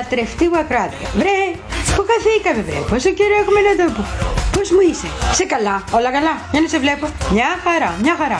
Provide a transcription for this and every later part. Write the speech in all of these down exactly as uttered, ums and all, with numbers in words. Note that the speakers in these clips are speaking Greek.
λατρευτή μου ακροάτρια. Βρε, που καθήκαμε βρε, πόσο καιρό έχουμε να το πω. Πώς μου είσαι, είσαι καλά, όλα καλά, για να σε βλέπω. Μια χαρά, μια χαρά.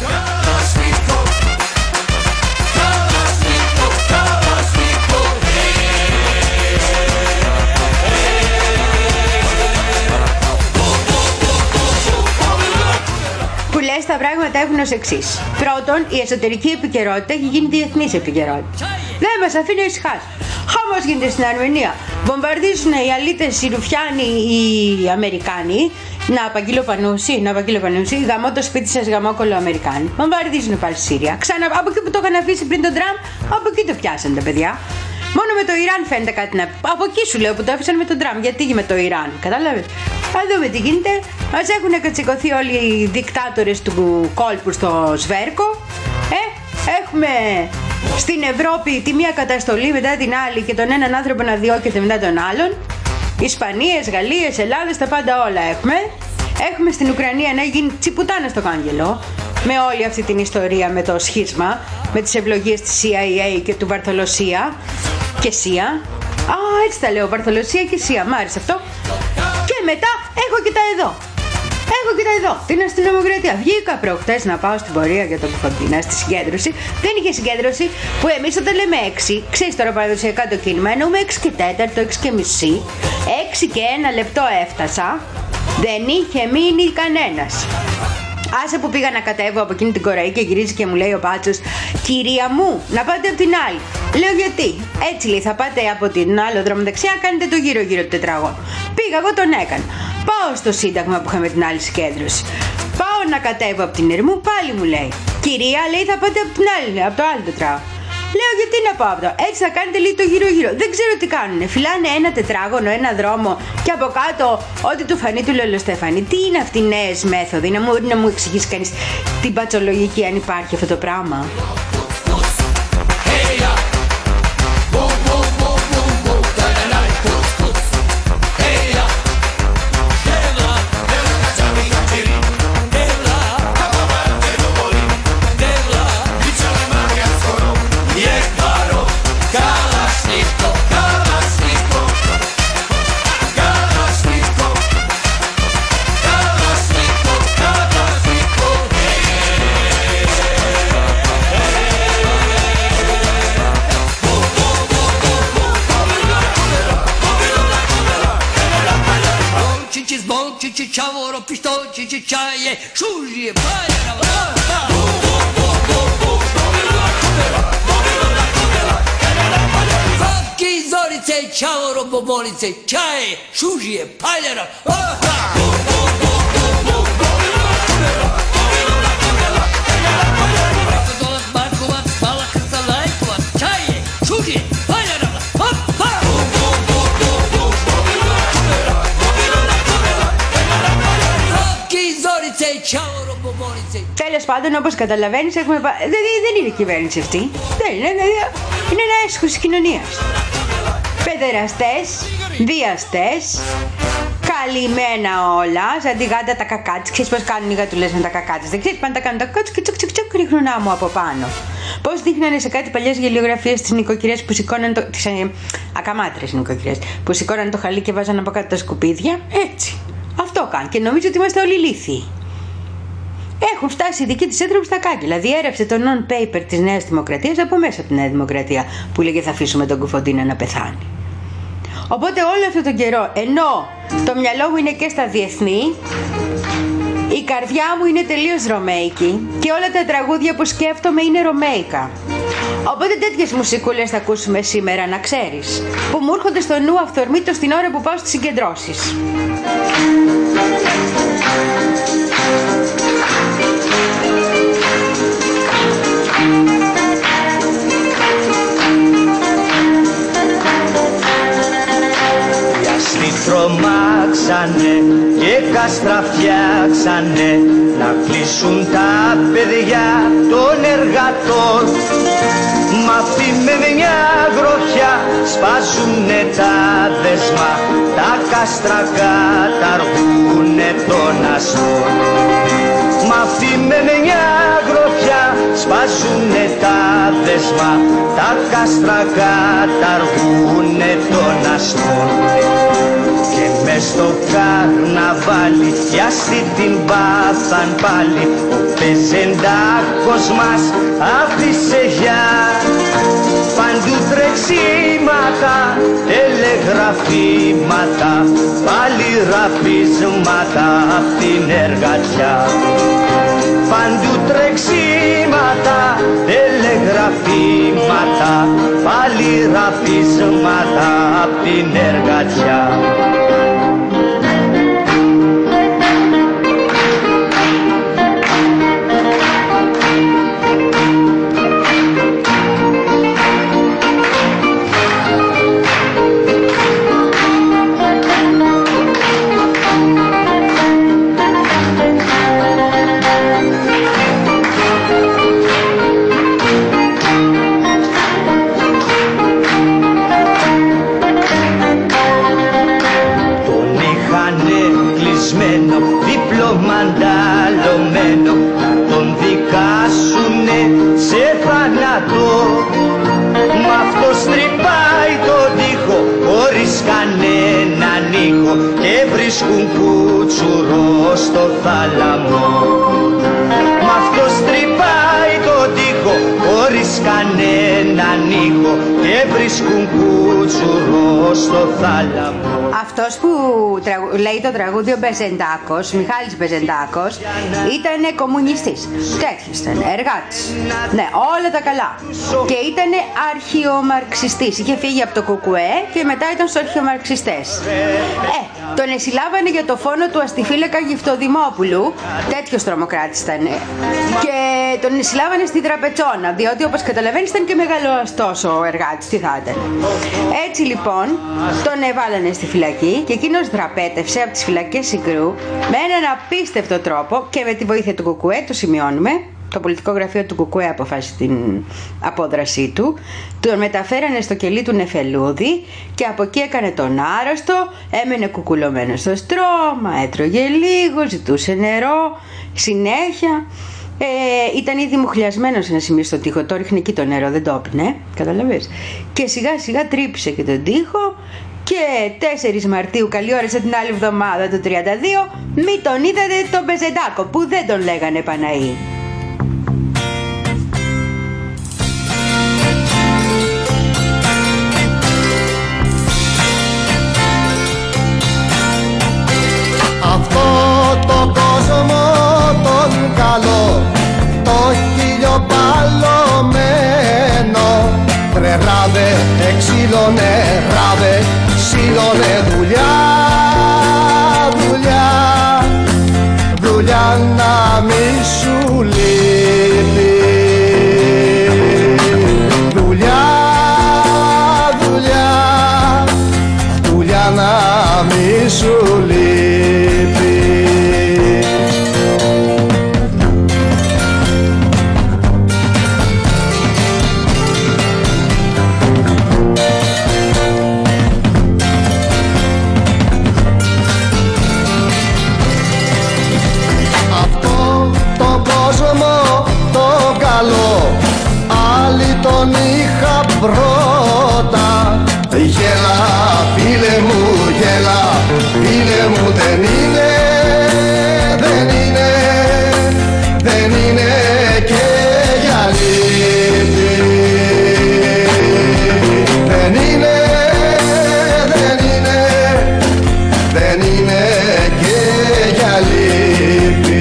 Που λες, τα πράγματα έχουν ως εξής. Πρώτον, η εσωτερική επικαιρότητα έχει γίνει διεθνής επικαιρότητα. Δεν μας αφήνει να ησυχάσουμε. Χαμός γίνεται στην Αρμενία. Βομβαρδίζουν οι αλήτες, οι Ρουφιάνοι, οι Αμερικάνοι. Να απαγγείλω πανούση, να απαγγείλω πανούση. Γαμώ το σπίτι σας, γαμόκολο Αμερικάνοι. Βομβαρδίζουν πάλι στη Σύρια. Ξανά από εκεί που το είχαν αφήσει πριν τον Τραμπ, από εκεί το πιάσανε τα παιδιά. Μόνο με το Ιράν φαίνεται κάτι να πει. Από εκεί σου λέω που το άφησαν με τον Τραμπ. Γιατί με το Ιράν, κατάλαβες. Θα δούμε τι γίνεται. Μας έχουν κατσικωθεί όλοι οι δικτάτορες του κόλπου στο σβέρκο. Ε, έχουμε στην Ευρώπη τη μία καταστολή μετά την άλλη και τον έναν άνθρωπο να διώκεται μετά τον άλλον. Ισπανίες, Γαλλίες, Ελλάδες, τα πάντα όλα έχουμε. Έχουμε στην Ουκρανία να γίνει τσιπουτάνα στο κάγκελο. Με όλη αυτή την ιστορία με το σχίσμα, με τις ευλογίες της σι άι έι και του Βαρθολοσία και Σία. Α, έτσι τα λέω, Βαρθολοσία και Σία, μ' άρεσε αυτό. Και μετά έχω και τα εδώ. Έχω και τα εδώ, την αστυνομοκρατία. Βγήκα προχτές να πάω στην πορεία για τον Κωνσταντίνα, στη συγκέντρωση. Δεν είχε συγκέντρωση που εμείς όταν λέμε έξι, ξέρεις τώρα παραδοσιακά το κίνημα, εννοούμε έξι και τέταρτο, έξι και μισή, έξι και ένα λεπτό έφτασα, δεν είχε μείνει κανένας. Άσε που πήγα να κατέβω από εκείνη την κοραή και γυρίζει και μου λέει ο Πάτσος, κυρία μου, να πάτε από την άλλη. Λέω γιατί. Έτσι λέει, θα πάτε από την άλλο δρόμο δεξιά, κάνετε το γύρω γύρω του τετραγώνου. Πήγα, εγώ τον έκανα. Πάω στο Σύνταγμα που είχαμε την άλλη συγκέντρωση. Πάω να κατέβω από την Ερμού, πάλι μου λέει, κυρία, λέει, θα πάτε από την άλλη, από το άλλο τετράγωνο. Λέω γιατί να πάω αυτό. Έτσι θα κάνετε λίγο το γύρω-γύρω. Δεν ξέρω τι κάνουνε. Φυλάνε ένα τετράγωνο, ένα δρόμο και από κάτω ό,τι του φανεί του Λολοστέφανη. Τι είναι αυτή η νέες μέθοδοι, να μου, να μου εξηγήσει κανείς την πατσολογική αν υπάρχει αυτό το πράγμα. Ciao, bobolice, čaje, šužije, paljara. Markovac, mala krsta, lajkovac, čaje, šužije, paljara. Zorice, ciao, bobolice. Τέλος πάντων, όπως καταλαβαίνεις, έχουμε πα... δεν, δεν είναι η κυβέρνηση αυτή. Δεν είναι, είναι ένα έσχος της κοινωνίας. Παιδεραστές, βιαστές, καλυμμένα όλα, σαν τη γάτα τα κακά της. Ξέρεις πώς κάνουν οι γατουλές με τα κακά της, δεν ξέρεις, πάνε τα κάνουν τα κακά τους και τσοκ τσοκ τσοκ ρίχνουν άμμο από πάνω. Πώς δείχνανε σε κάτι παλιές γελιογραφίες τις νοικοκυρές που σηκώναν το... τις ε, ακαμάτρες νοικοκυρές που σηκώναν το χαλί και βάζαν από κάτω τα σκουπίδια, έτσι. Αυτό κάνει και νομίζω ότι είμαστε όλοι ηλίθιοι. Έχουν φτάσει οι δικοί της άνθρωποι στα κάγκελα. Διέρευσε το non-paper της Νέας Δημοκρατίας από μέσα από τη Νέα Δημοκρατία που λέγε θα αφήσουμε τον Κοφοντίνα να πεθάνει. Οπότε όλο αυτόν τον καιρό, ενώ το μυαλό μου είναι και στα διεθνή, η καρδιά μου είναι τελείως ρωμαϊκή και όλα τα τραγούδια που σκέφτομαι είναι ρωμαϊκά. Οπότε τέτοιες μουσικούλες θα ακούσουμε σήμερα, να ξέρεις, που μου έρχονται στο νου αυθορμήτως την ώρα που πάω στις συγκεντρώσεις. Τρομάξανε και κάστρα φτιάξανε να κλείσουν τα παιδιά των εργατών. Μα αυτοί με μια γροθιά σπάζουνε τα δεσμά, τα κάστρα καταργούνε τον αστόν. Μα αυτοί με μια γροθιά σπάζουνε τα δεσμά, πέρασμα τα κάστρα καταργούνε των αστών. Και μες στο καρναβάλι κι άστι την πάθαν πάλι, ο πεζεντάκος μας άφησε για παντού τρεξίματα, τελεγραφήματα, πάλι ραπίσματα απ' την εργατιά. Παντού τρεξίματα, τελεγραφήματα, πάλι ραπίσματα απ' την εργατιά. Διπλωμανταλωμένο, τον δικάσουνε σε θάνατο. Μ' αυτός τρυπάει τον τοίχο χωρίς κανέναν ήχο και βρίσκουν κουτσουρό στο θάλαμο. Μ' αυτός τρυπάει τον τοίχο χωρίς κανέναν ήχο και βρίσκουν κουτσουρό στο θάλαμο. Αυτός που τραγου... λέει το τραγούδι ο Μπεζεντάκος, Μιχάλης Μπεζεντάκος, ήταν κομμουνιστής. Τέτοιος ήταν, εργάτης. Ναι, όλα τα καλά. Και ήταν αρχιομαρξιστής. Είχε φύγει από το Κουκουέ και μετά ήταν στους αρχιομαρξιστές. Ε, τον εσυλλάβανε για το φόνο του αστιφύλακα Γυφτοδημόπουλου. Τέτοιος τρομοκράτης ήταν. Και τον εσυλλάβανε στη Τραπετσόνα, διότι όπως καταλαβαίνεις ήταν και μεγαλοαστός ο εργάτης. Τι θα ήταν. Έτσι λοιπόν τον έβαλανε στη φυλακή και εκείνος δραπέτευσε από τις φυλακές Συγκρού με έναν απίστευτο τρόπο και με τη βοήθεια του Κουκουέ, το σημειώνουμε. Το πολιτικό γραφείο του Κουκουέ αποφάσισε την απόδρασή του. Τον μεταφέρανε στο κελί του Νεφελούδη και από εκεί έκανε τον άρρωστο, έμενε κουκουλωμένο στο στρώμα, έτρωγε λίγο, ζητούσε νερό συνέχεια. Ε, ήταν ήδη μουχλιασμένο σε ένα σημείο στο τοίχο, το ρίχνε εκεί το νερό, δεν το έπινε, καταλαβες. Και σιγά σιγά τρύπησε και τον τοίχο. Και τέσσερις Μαρτίου, καλή ώρα, την άλλη εβδομάδα του τριάντα δύο, μη τον είδατε τον Μπεζεντάκο που δεν τον λέγανε Παναή. Αυτό το κόσμο τον καλό, το χιλιοπαλωμένο, βρε ράβε, εξήλωνε ράβε, ξύλωνε δουλειά, δουλειά, δουλειά να μη σου λείπει. Δουλειά, δουλειά, δουλειά να μη σου λείπει. Άλλοι τον είχα πρώτα. Γέλα φίλε μου, γέλα φίλε μου, δεν είναι, δεν είναι, δεν είναι και για λύπη. Δεν είναι, δεν είναι, δεν είναι και για λύπη.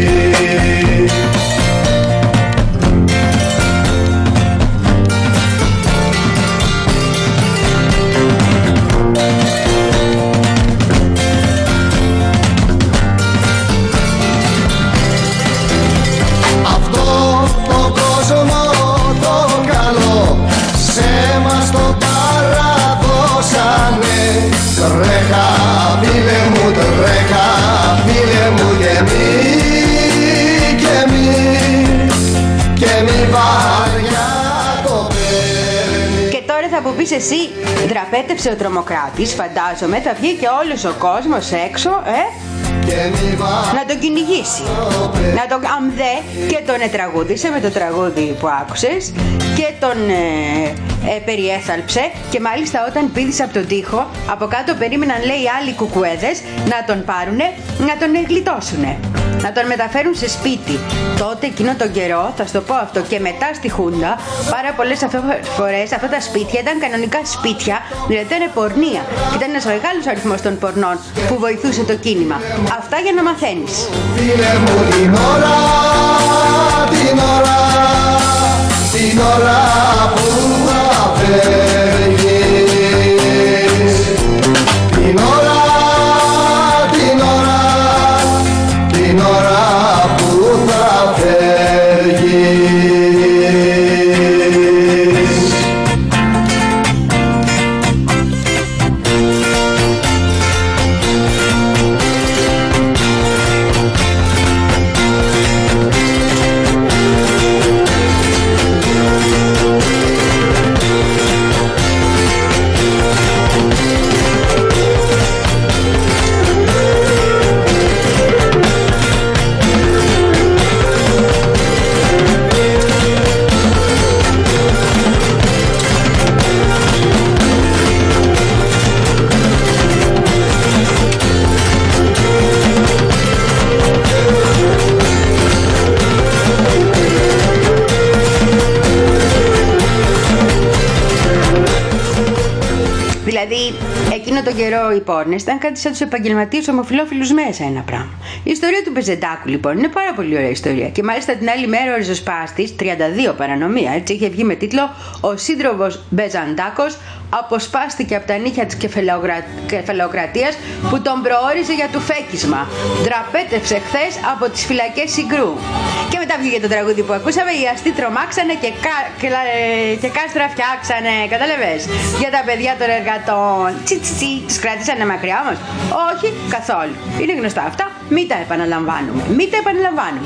Τρέχα φίλε μου, τρέχα φίλε μου, και μη, και μη, και μη βαριά το παίρνει. Και τώρα θα μου πεις εσύ, δραπέτευσε ο τρομοκράτης, φαντάζομαι, θα βγει και όλος ο κόσμος έξω, ε, να τον κυνηγήσει. Να τον, αν δε, και τον τραγούδισε με το τραγούδι που άκουσες και τον ε, ε, περιέθαλψε, και μάλιστα όταν πήδησε από τον τοίχο, από κάτω περίμεναν, λέει, άλλοι κουκουέδες να τον πάρουνε, να τον γλιτώσουνε, να τον μεταφέρουν σε σπίτι. Τότε εκείνο τον καιρό, θα σου το πω αυτό, και μετά στη Χούντα, πάρα πολλές φορές αυτά τα σπίτια ήταν κανονικά σπίτια, δηλαδή ήταν πορνεία. Και ήταν ένας μεγάλος αριθμός των πορνών που βοηθούσε το κίνημα. Αυτά για να μαθαίνεις. Φίλε μου, την ώρα, την ώρα, την ώρα που θα φεύγεις, την ώρα, την ώρα, την ώρα που θα φεύγεις. Δηλαδή, εκείνο τον καιρό οι πόρνες ήταν κάτι σαν τους επαγγελματίες ομοφυλόφιλους μέσα, ένα πράγμα. Η ιστορία του Μπεζεντάκου, λοιπόν, είναι πάρα πολύ ωραία ιστορία. Και μάλιστα την άλλη μέρα ο ριζοσπάστης, τριάντα δύο παρανομία, έτσι, είχε βγει με τίτλο «Ο σύντροφος Μπεζαντάκος αποσπάστηκε από τα νύχια της κεφαλαιοκρα... κεφαλαιοκρατίας που τον προόριζε για του φέκισμα. Δραπέτευσε χθες από τις φυλακές Συγκρού». Και μετά βγήκε το τραγούδι που ακούσαμε, οι αστεί τρομάξανε και, κα... και... και κάστρα φτιάξανε, κατάλαβες, για τα παιδιά των εργατών. Τσι τσι τσι, τους κρατήσανε μακριά όμως? Όχι, καθόλου. Είναι γνωστά αυτά, μην τα επαναλαμβάνουμε, μην τα επαναλαμβάνουμε.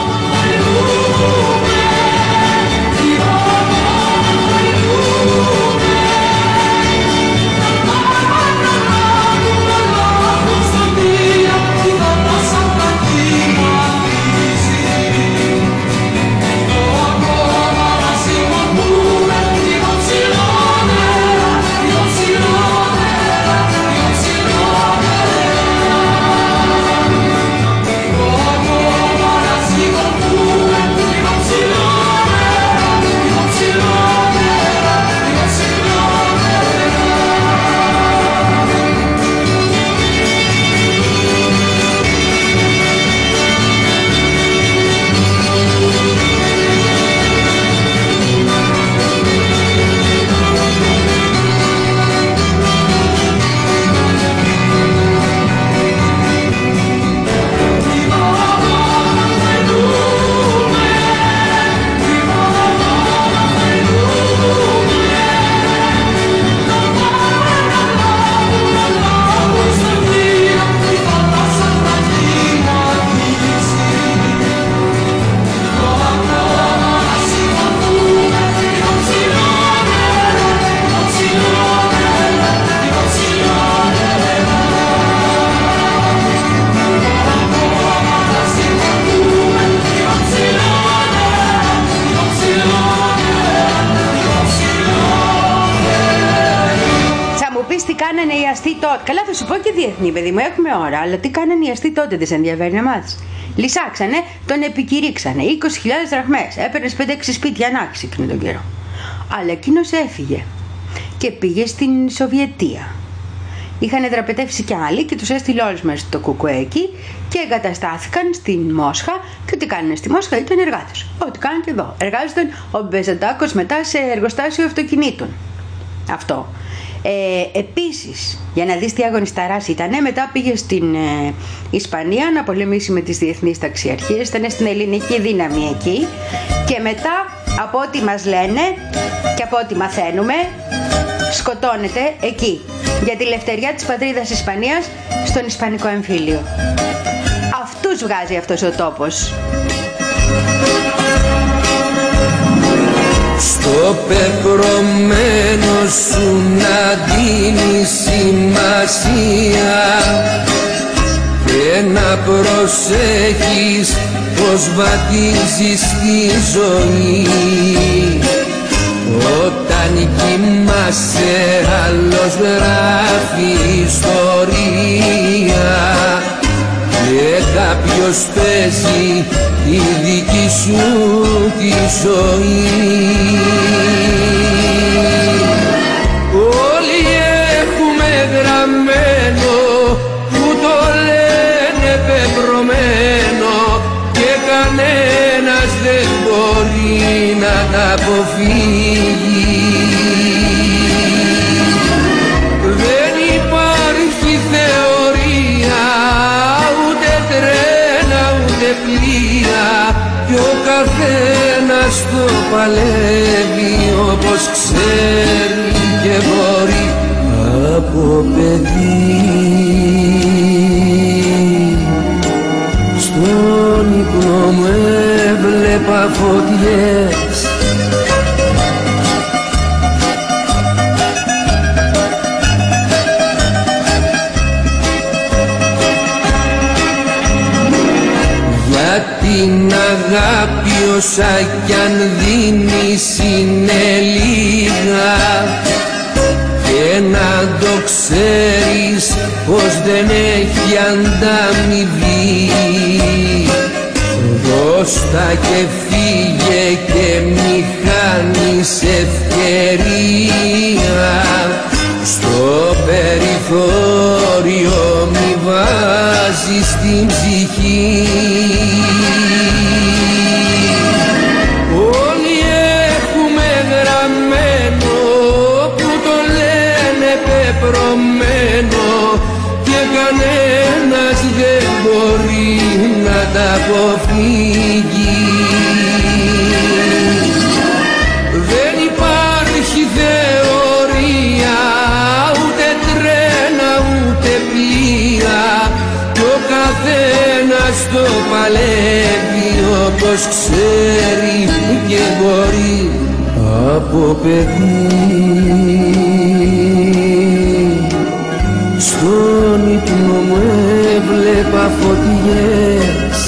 Τότε. Καλά, θα σου πω και διεθνή, παιδί μου, έχουμε ώρα, αλλά τι κάνανε οι αστεί τότε, δεν σε ενδιαφέρει να μάθεις? Λυσάξανε, τον επικηρύξανε, είκοσι χιλιάδες δραχμές, έπαιρνες πέντε έξι σπίτια ανάξι εκείνο τον καιρό. Αλλά εκείνος έφυγε και πήγε στην Σοβιετία. Είχαν δραπετεύσει κι άλλοι και τους έστειλε όλους μέσα στο κουκουέκι και εγκαταστάθηκαν στην Μόσχα. Και τι κάνανε στη Μόσχα? Ήταν εργάτες. Ό,τι κάνουν και εδώ. Εργάζονταν ο Μπεζεντάκος μετά σε εργοστάσιο αυτοκινήτων. Αυτό. Ε, επίσης, για να δεις τι αγωνισταράς ήτανε, μετά πήγε στην ε, Ισπανία να πολεμήσει με τις διεθνείς ταξιαρχίες, ήταν στην ελληνική δύναμη εκεί, και μετά, από ό,τι μας λένε και από ό,τι μαθαίνουμε, σκοτώνεται εκεί για τη λευτεριά της πατρίδας Ισπανίας στον Ισπανικό εμφύλιο. Αυτούς βγάζει αυτός ο τόπος. Στο πεπρωμένο σου να δίνει σημασία και να προσέχεις πως βαδίζεις τη ζωή. Όταν κοιμάσαι άλλος γράφει ιστορία και κάποιος παίζει τη δική σου τη ζωή. Όλοι έχουμε γραμμένο που το λένε πεπρωμένο και κανένας δεν μπορεί να τα αποφύγει. Δεν υπάρχει θεωρία, ούτε τρένα ούτε πλοία κι ο καθένας το παλεύει όπως ξέρει και μπορεί από παιδί. Στον ύπνο μου έβλεπα φωτιές για την αγάπη όσα κι αν δίνεις είναι λίγα και να το ξέρεις πως δεν έχει ανταμοιβή. Δώστα και φύγε και μη χάνεις ευκαιρία, στο περιθώριο μη βάζεις την ψυχή. Όλοι έχουμε γραμμένο που το λένε πεπρωμένο και κανένας δεν μπορεί να τα αποφύγει. Δεν υπάρχει θεωρία, ούτε τρένα ούτε πλοία κι ο καθένας το παλεύει όπως ξέρει και μπορεί από παιδί. Στον ύπνο μου έβλεπα φωτιές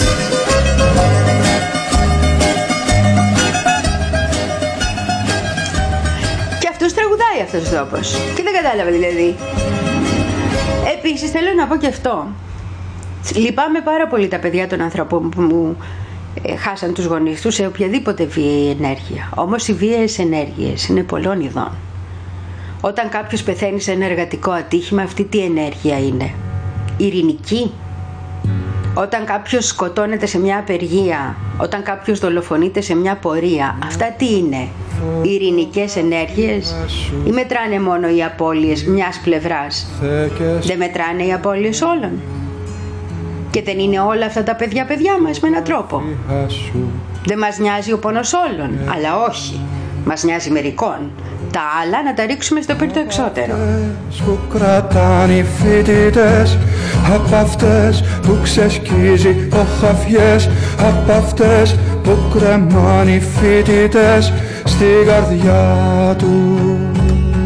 και αυτός τραγουδάει αυτός ο τόπος και δεν κατάλαβα δηλαδή. Επίσης θέλω να πω και αυτό. Λυπάμαι πάρα πολύ τα παιδιά των ανθρώπων που μου ε, χάσαν τους γονείς τους σε οποιαδήποτε βίαιη ενέργεια. Όμως οι βίαιες ενέργειες είναι πολλών ειδών. Όταν κάποιος πεθαίνει σε ένα εργατικό ατύχημα, αυτή τι ενέργεια είναι? Ειρηνική. Όταν κάποιος σκοτώνεται σε μια απεργία, όταν κάποιος δολοφονείται σε μια πορεία, αυτά τι είναι? Ειρηνικές ενέργειες ή μετράνε μόνο οι απώλειες μιας πλευράς? Δεν μετράνε οι απώλειες όλων? Και δεν είναι όλα αυτά τα παιδιά παιδιά μας με έναν τρόπο? Δεν μας νοιάζει ο πόνος όλων? Αλλά όχι, μας νοιάζει μερικών. Τα άλλα να τα ρίξουμε στο πύρτο εξώτερο. Που κρατάνε οι φοιτητές, απ' αυτές που ξεσκίζει ο χαφιές, απ' αυτές που κρεμάνε οι φοιτητές στην καρδιά τους.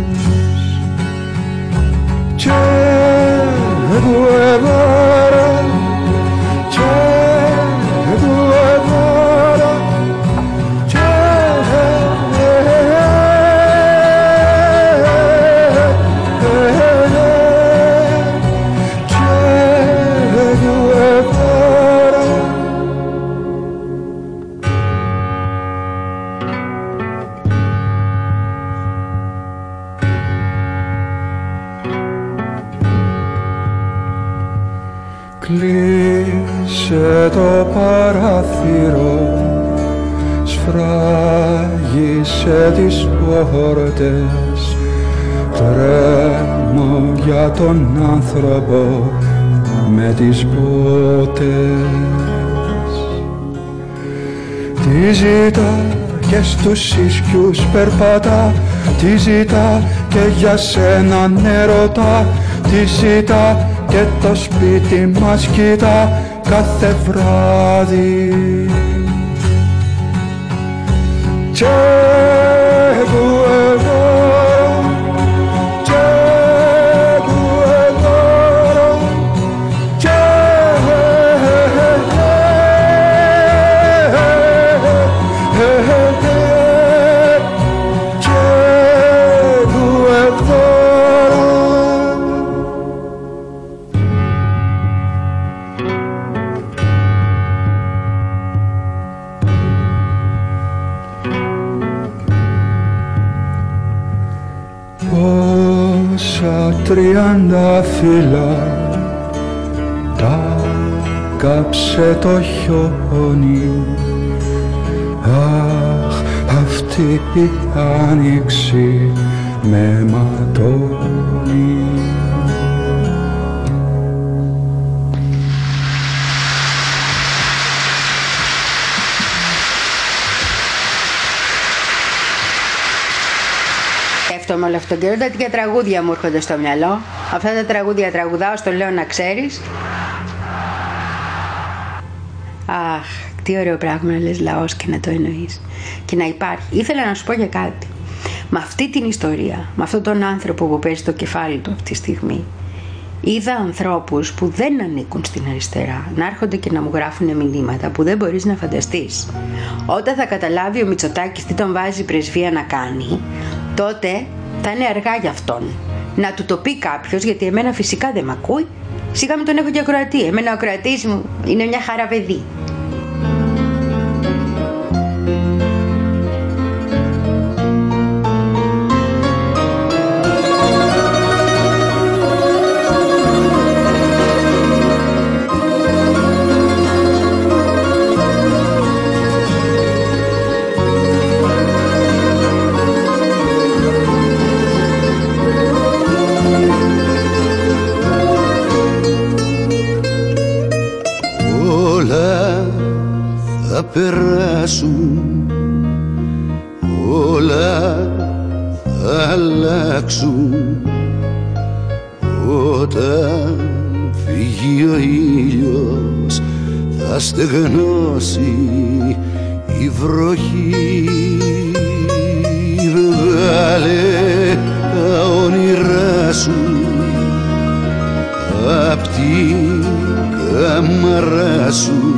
Che Guevara, Che Guevara, Che κλείσε το παράθυρο, σφράγισε τις πόρτες, τρέμω για τον άνθρωπο με τις μπότες. Τι ζητά και στους ίσκιους περπατά, τι ζητά και για σένα νερωτά, τι ζητά και το σπίτι μας κοιτά κάθε βράδυ. Che Guevara, Che Guevara, Che Τόσα τριάντα φύλλα τα κάψε το χιόνι. Αχ, αυτή η άνοιξη με ματώνει. Με όλο αυτόν τον καιρό, τέτοια τραγούδια μου έρχονται στο μυαλό. Αυτά τα τραγούδια τραγουδάω, στο λέω να ξέρεις. Αχ, τι ωραίο πράγμα να λες λαός και να το εννοείς και να υπάρχει. Ήθελα να σου πω για κάτι. Με αυτή την ιστορία, με αυτόν τον άνθρωπο που παίζει το κεφάλι του αυτή τη στιγμή, είδα ανθρώπους που δεν ανήκουν στην αριστερά να έρχονται και να μου γράφουν μηνύματα που δεν μπορείς να φανταστείς. Όταν θα καταλάβει ο Μητσοτάκης τι τον βάζει η πρεσβεία να κάνει, τότε θα είναι αργά για αυτόν να του το πει κάποιος, γιατί εμένα φυσικά δεν μ' ακούει. Σιγά με τον έχω και ακροατή. Εμένα ο ακροατής μου είναι μια χαρά παιδί. Περάσουν, όλα θα αλλάξουν όταν φύγει ο ήλιος, θα στεγνώσει η βροχή. Βγάλε τα όνειρά σου απ' την κάμαρά σου,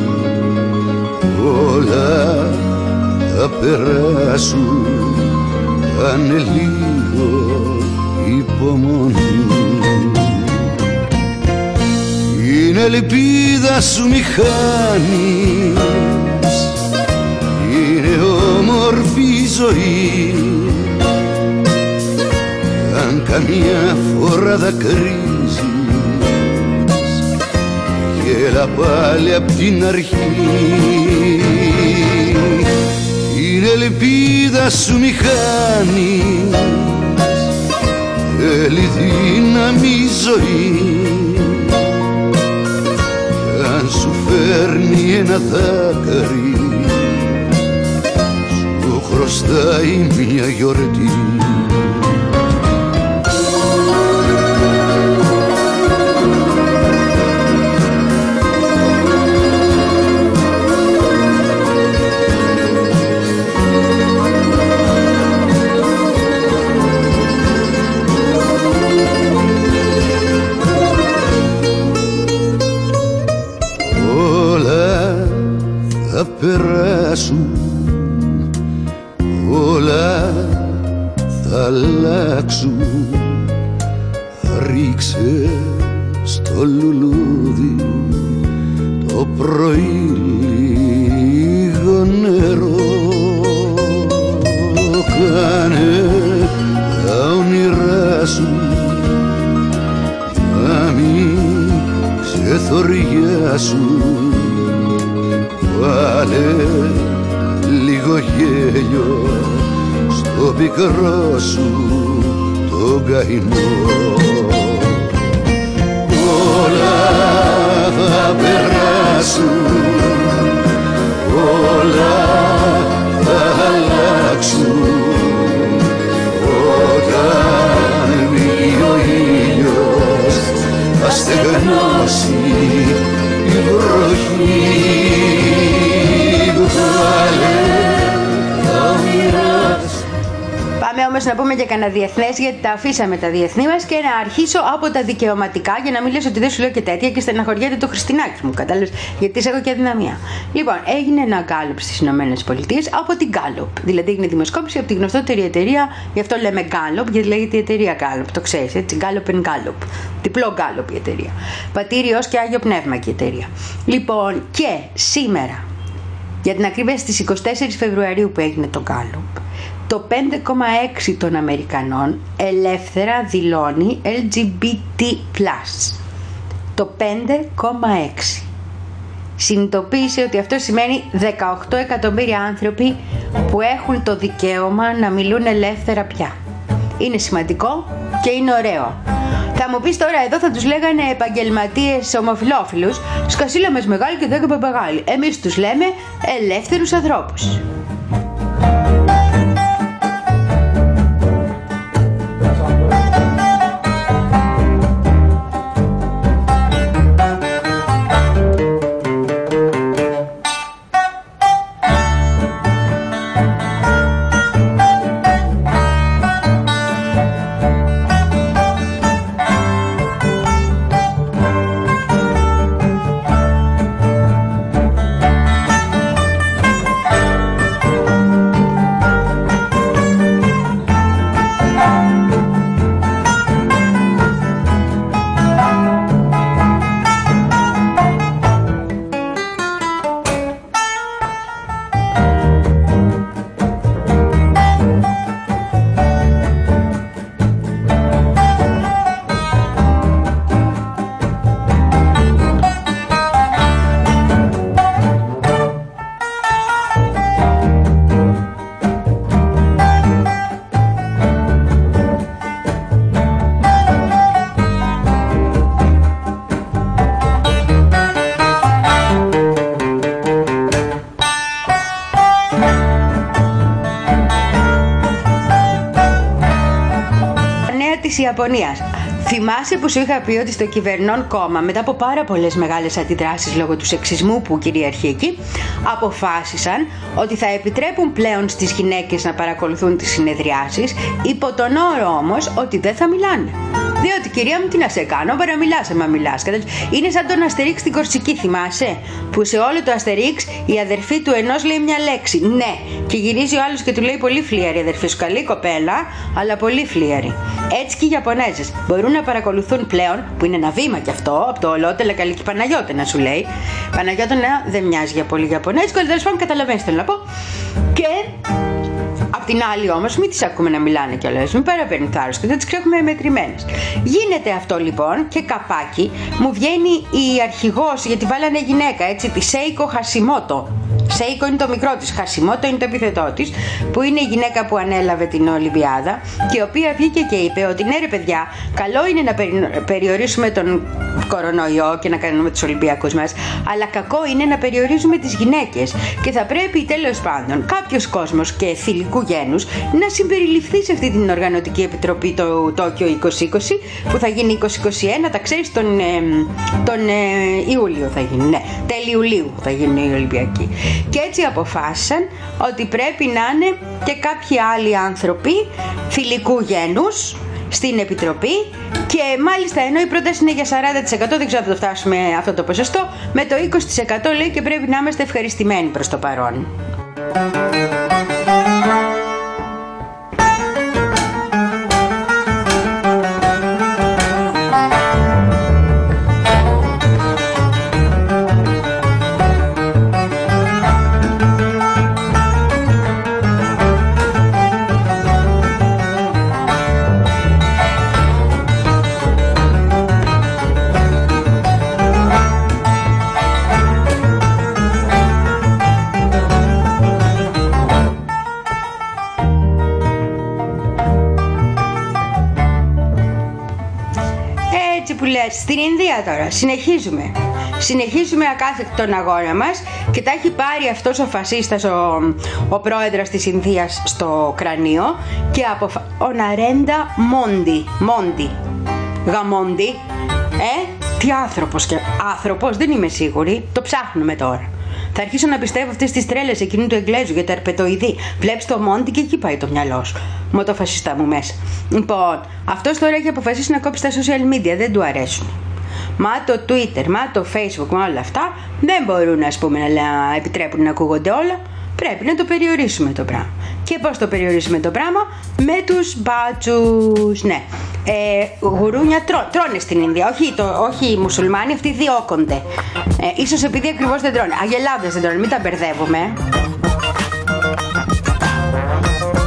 όλα θα περάσουν, κάνε λίγο υπομονή. Είναι ελπίδα σου μη χάνεις, είναι όμορφη η ζωή. Αν καμιά φορά δακρύζεις, γέλα πάλι απ' την αρχή. Είναι ελπίδα σου μη χάνεις, θέλει δύναμη η ζωή. Αν σου φέρνει ένα δάκρυ, σου χρωστάει μια γιορτή. Θα περάσουν, όλα θα αλλάξουν. Ρίξε στο λουλούδι το πρωί λίγο νερό. Κάνε τα όνειρά σου να μην ξεθοριάσουν. Βάλε λίγο γέλιο στο πικρό σου το καημό. Όλα θα περάσουν, όλα θα αλλάξουν όταν βγει ο ήλιος, θα στεγνώσει η βροχή. Πάμε όμως να πούμε και κανένα διεθνές, γιατί τα αφήσαμε τα διεθνή μας, και να αρχίσω από τα δικαιωματικά, για να μην λες ότι δεν σου λέω και τέτοια και στεναχωριέται το Χριστινάκι μου, κατάλαβες, γιατί σε έχω και αδυναμία. Λοιπόν, έγινε ένα γκάλωπ στις Ηνωμένες Πολιτείες από την Γκάλωπ. Δηλαδή έγινε δημοσκόπηση από τη γνωστότερη εταιρεία, γι' αυτό λέμε Γκάλωπ, γιατί λέγεται η εταιρεία Γκάλωπ, το ξέρεις, έτσι, Γκάλωπ and Γκάλωπ. Διπλό Γκάλωπ η εταιρεία. Πατήριος και Άγιο Πνεύμα και η εταιρεία. Λοιπόν, και σήμερα, για την ακρίβεια στις εικοστή τέταρτη Φεβρουαρίου που έγινε το Γκάλωπ, το πέντε κόμμα έξι των Αμερικανών ελεύθερα δηλώνει ελ τζι μπι τι πλας. Το πέντε κόμμα έξι. Συνειδητοποίησε ότι αυτό σημαίνει δεκαοκτώ εκατομμύρια άνθρωποι που έχουν το δικαίωμα να μιλούν ελεύθερα πια. Είναι σημαντικό και είναι ωραίο. Θα μου πεις τώρα, εδώ θα τους λέγανε επαγγελματίες ομοφυλόφιλους, σκασίλα μας μεγάλη και δέκα παπαγάλη. Εμείς τους λέμε ελεύθερους ανθρώπους. Της Ιαπωνίας. Θυμάσαι που σου είχα πει ότι στο κυβερνών κόμμα, μετά από πάρα πολλές μεγάλες αντιδράσεις λόγω του σεξισμού που κυριαρχεί εκεί, αποφάσισαν ότι θα επιτρέπουν πλέον στις γυναίκες να παρακολουθούν τις συνεδριάσεις, υπό τον όρο όμως ότι δεν θα μιλάνε. Διότι, κυρία μου, τι να σε κάνω, παρά μιλάς, άμα μιλάς. Είναι σαν τον Αστερίξ στην Κορσική, θυμάσαι? Που σε όλο το Αστερίξ η αδερφή του ενός λέει μια λέξη. Ναι. Και γυρίζει ο άλλος και του λέει πολύ φλίαρη αδερφή σου. Καλή κοπέλα, αλλά πολύ φλίαρη. Έτσι και οι Ιαπωνέζες μπορούν να παρακολουθούν πλέον, που είναι ένα βήμα κι αυτό, από το ολότελα καλή και Παναγιώτα να σου λέει. Παναγιώτα δεν μοιάζει για πολύ Ιαπωνέζικο, αλλά τέλος πάντων καταλαβαίνεις τι θέλω να πω. Και απ' την άλλη όμως, μην τις ακούμε να μιλάνε κιόλας, μην παραπαίρνει θάρρος και δεν τις κρέχουμε μετρημένες. Γίνεται αυτό λοιπόν και καπάκι μου βγαίνει η αρχηγός, γιατί βάλανε γυναίκα, έτσι, τη Σέικο Χασιμότο. Σέικο είναι το μικρό της, Χασιμότο είναι το επίθετό της, που είναι η γυναίκα που ανέλαβε την Ολυμπιάδα και η οποία βγήκε και είπε ότι ναι ρε παιδιά, καλό είναι να περιορίσουμε τον κορονοϊό και να κάνουμε τους Ολυμπιακούς μας, αλλά κακό είναι να περιορίζουμε τις γυναίκες και θα πρέπει τέλος πάντων κάποιος κόσμος και θηλυκού γένους να συμπεριληφθεί σε αυτή την οργανωτική επιτροπή το Τόκιο είκοσι είκοσι που θα γίνει είκοσι είκοσι ένα, τα ξέρεις, τον, ε, τον ε, Ιούλιο θα γίνει, ναι, τέλη Ιουλίου θα γίνει η Ολυμπιακή. Και έτσι αποφάσισαν ότι πρέπει να είναι και κάποιοι άλλοι άνθρωποι θηλυκού γένους στην Επιτροπή και μάλιστα ενώ η πρόταση είναι για σαράντα τοις εκατό, δεν ξέρω αν θα το φτάσουμε αυτό το ποσοστό, με το είκοσι τοις εκατό λέει και πρέπει να είμαστε ευχαριστημένοι προς το παρόν. Στην Ινδία τώρα συνεχίζουμε Συνεχίζουμε ακάθεκτα τον αγώνα μας και τα έχει πάρει αυτός ο φασίστας, ο, ο πρόεδρος της Ινδίας στο κρανίο και αποφα... ο Ναρέντα Μόντι Μόντι Γαμόντι Ε, τι άνθρωπος και άνθρωπος δεν είμαι σίγουρη, το ψάχνουμε τώρα. Θα αρχίσω να πιστεύω αυτές τις τρέλες εκείνου του Εγγλέζου για τα ερπετοειδή. Βλέπεις το Μόντι και εκεί πάει το μυαλό σου. Μου το φασιστά μου μέσα. Λοιπόν, αυτός τώρα έχει αποφασίσει να κόψει τα social media, δεν του αρέσουν. Μα το Twitter, μα το Facebook, μα όλα αυτά δεν μπορούν, ας πούμε, να επιτρέπουν να ακούγονται όλα. Πρέπει να το περιορίσουμε το πράγμα. Και πώς το περιορίσουμε το πράγμα? Με τους μπάτσους. Ναι. Ε, γουρούνια τρώ, τρώνε στην Ινδία. Όχι, το, όχι οι μουσουλμάνοι, αυτοί διώκονται. Ε, ίσως επειδή ακριβώς δεν τρώνε. Αγελάδες δεν τρώνε, μην τα μπερδεύουμε.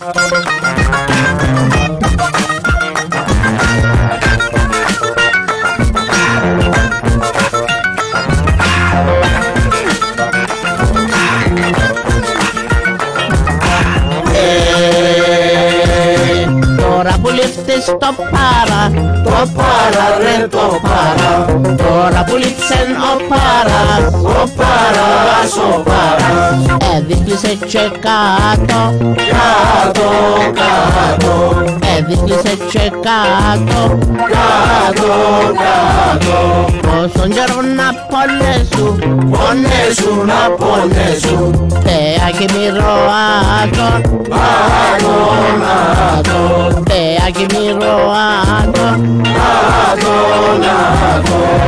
Το πάρα, το πάρα ρε το πάρα. Τώρα που λείψεν ο πάρας, ο πάρας, ο πάρας έδικλεισε και κάτω, κάτω, κάτω έδικλεισε και κάτω, κάτω, κάτω. Πόσον καιρό να πονέσου, πονέσου, να πονέσου Θεά και μυρωάτο, άτο, άτο Θεά και μυρωάτο, άτο, άτο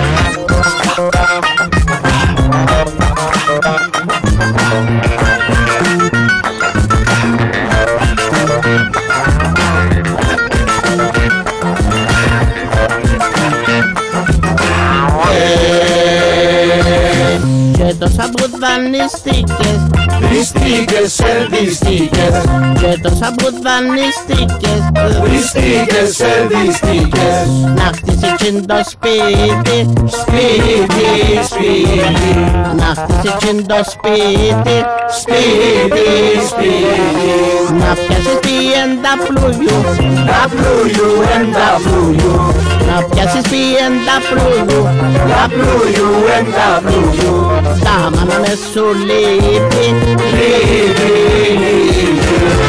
Και τόσα που δανειστήκες, Δυστήκες, σε δυστήκες, και τόσα που δανειστήκες, δυστήκες, σε δυστήκες. να χτίσει τσιν το σπίτι, Σπίτι, σπίτι, να χτίσει τσιν το σπίτι, σπίτι, σπίτι. να πιάσεις πιέν τα πλούγιου, Τα πλούγιου, εν τα πλούγιου, να πιάσεις πιέν τα πλούγιου, τα πλούγιου, εν τα πλούγιου. τα μάνα με σου λείπει, Λύπη, λύπη.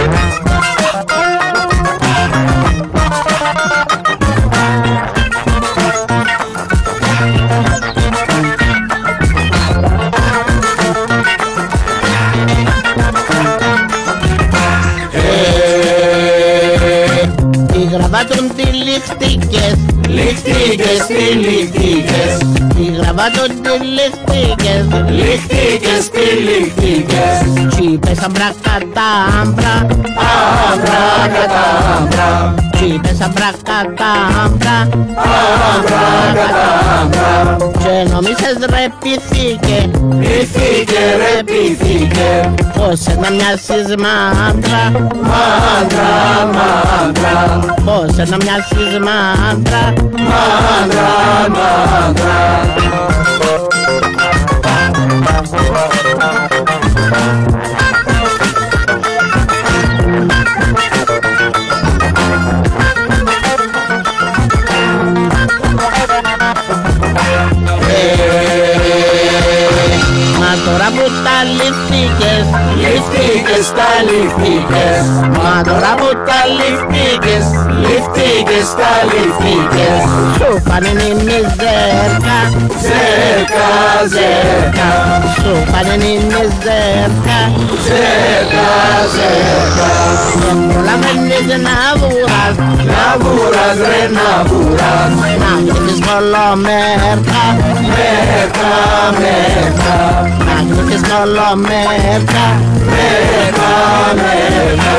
τη γραβάτων τη λιχτήκες, Λιχτήκες, τι λιχτήκες, τη γραβάτων τη λιχτήκες, λιχτήκες, τι λιχτήκες. κι πέσαν μπρακατάμπρα, Άμπρα, κατά άμπρα, κι πέσαν μπρακατάμπρα, άμπρα, κατά άμπρα. και νομίζες ρε πηθήκε, Πηθήκε, ρε πηθήκε, πως να μοιάσεις μάντρα, μάντρα, μάντρα, πως να μοιάσεις μάντρα. μάντρα, μάντρα. Μα τώρα που τα ληφθήκες, Λιχτήκες, τα λιχτήκες, μα τώρα που τα ληφθήκες, λιχτήκες, τα λιχτήκες. σου φάνε η μιζέρκα, Ζέρκα, ζέρκα, σου φάνε η μιζέρκα, ζέρκα, ζέρκα. δεν προλαβαίνεις να βουράς, Να βουράς, ρε, να βουράς, να γλύφεις κολομέρκα, μέρκα, μέρκα, να γλύφεις κολομέρκα. μέρκα, μέρκα.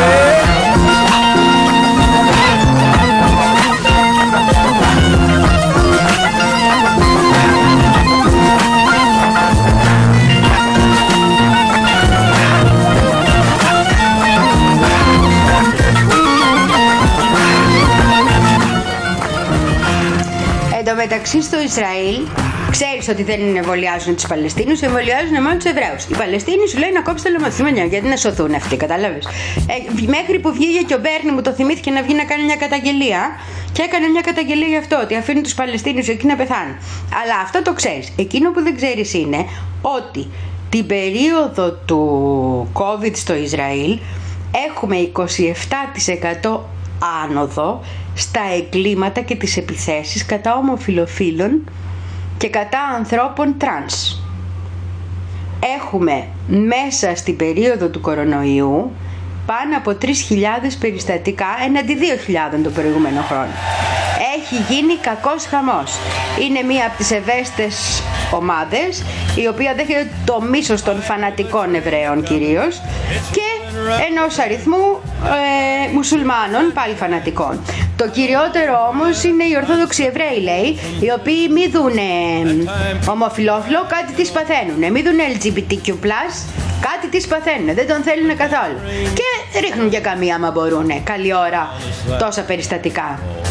Εν τω μεταξύ στο Ισραήλ, ξέρεις ότι δεν εμβολιάζουν τους Παλαιστίνους, εμβολιάζουν μόνο τους Εβραίους. Οι Παλαιστίνοι σου λέει να κόψει τα λιμοθυμενιά, γιατί να σωθούν αυτοί, κατάλαβες. Ε, μέχρι που βγήκε και ο Μπέρνι, μου το θυμήθηκε να βγει να κάνει μια καταγγελία και έκανε μια καταγγελία γι' αυτό, ότι αφήνει τους Παλαιστίνους εκεί να πεθάνουν. Αλλά αυτό το ξέρεις. Εκείνο που δεν ξέρεις είναι ότι την περίοδο του COVID στο Ισραήλ έχουμε είκοσι επτά τοις εκατό άνοδο στα εγκλήματα και τις επιθέσεις κατά ομοφυλοφίλων και κατά ανθρώπων τρανς. Έχουμε μέσα στην περίοδο του κορονοϊού πάνω από τρεις χιλιάδες περιστατικά έναντι δύο χιλιάδες το προηγούμενο χρόνο. Έχει γίνει κακός χαμός. Είναι μία από τις ευαίσθητες ομάδες η οποία δέχεται το μίσος των φανατικών Εβραίων κυρίως και ενός αριθμού ε, μουσουλμάνων πάλι φανατικών. Το κυριότερο όμως είναι οι Ορθόδοξοι Εβραίοι, λέει, οι οποίοι μη δουνε ομοφυλόφιλο, κάτι τις παθαίνουνε. Μη δουνε ελ τζι μπι τι κιου πλας, Κάτι τις παθαίνουν, δεν τον θέλουν καθόλου. Και ρίχνουν και καμία άμα μπορούνε. Καλή ώρα τόσα περιστατικά.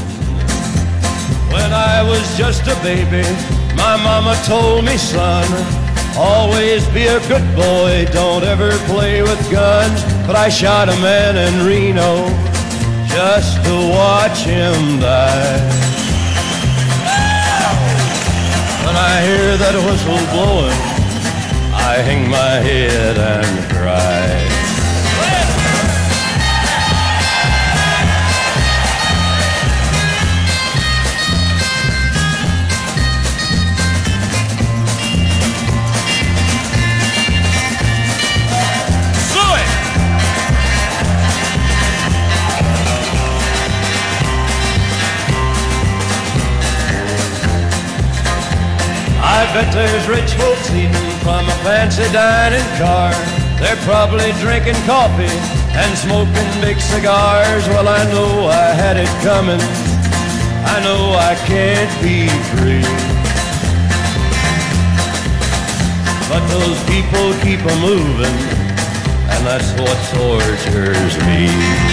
When I was just a baby, my mama told me, son, always be a good boy, don't ever play with guns. But I shot a man in Reno just to watch him die. When I hear that whistle blowing, I hang my head and cry. I bet there's rich folks eating from a fancy dining car. They're probably drinking coffee and smoking big cigars. Well, I know I had it coming. I know I can't be free. But those people keep a moving, and that's what tortures me.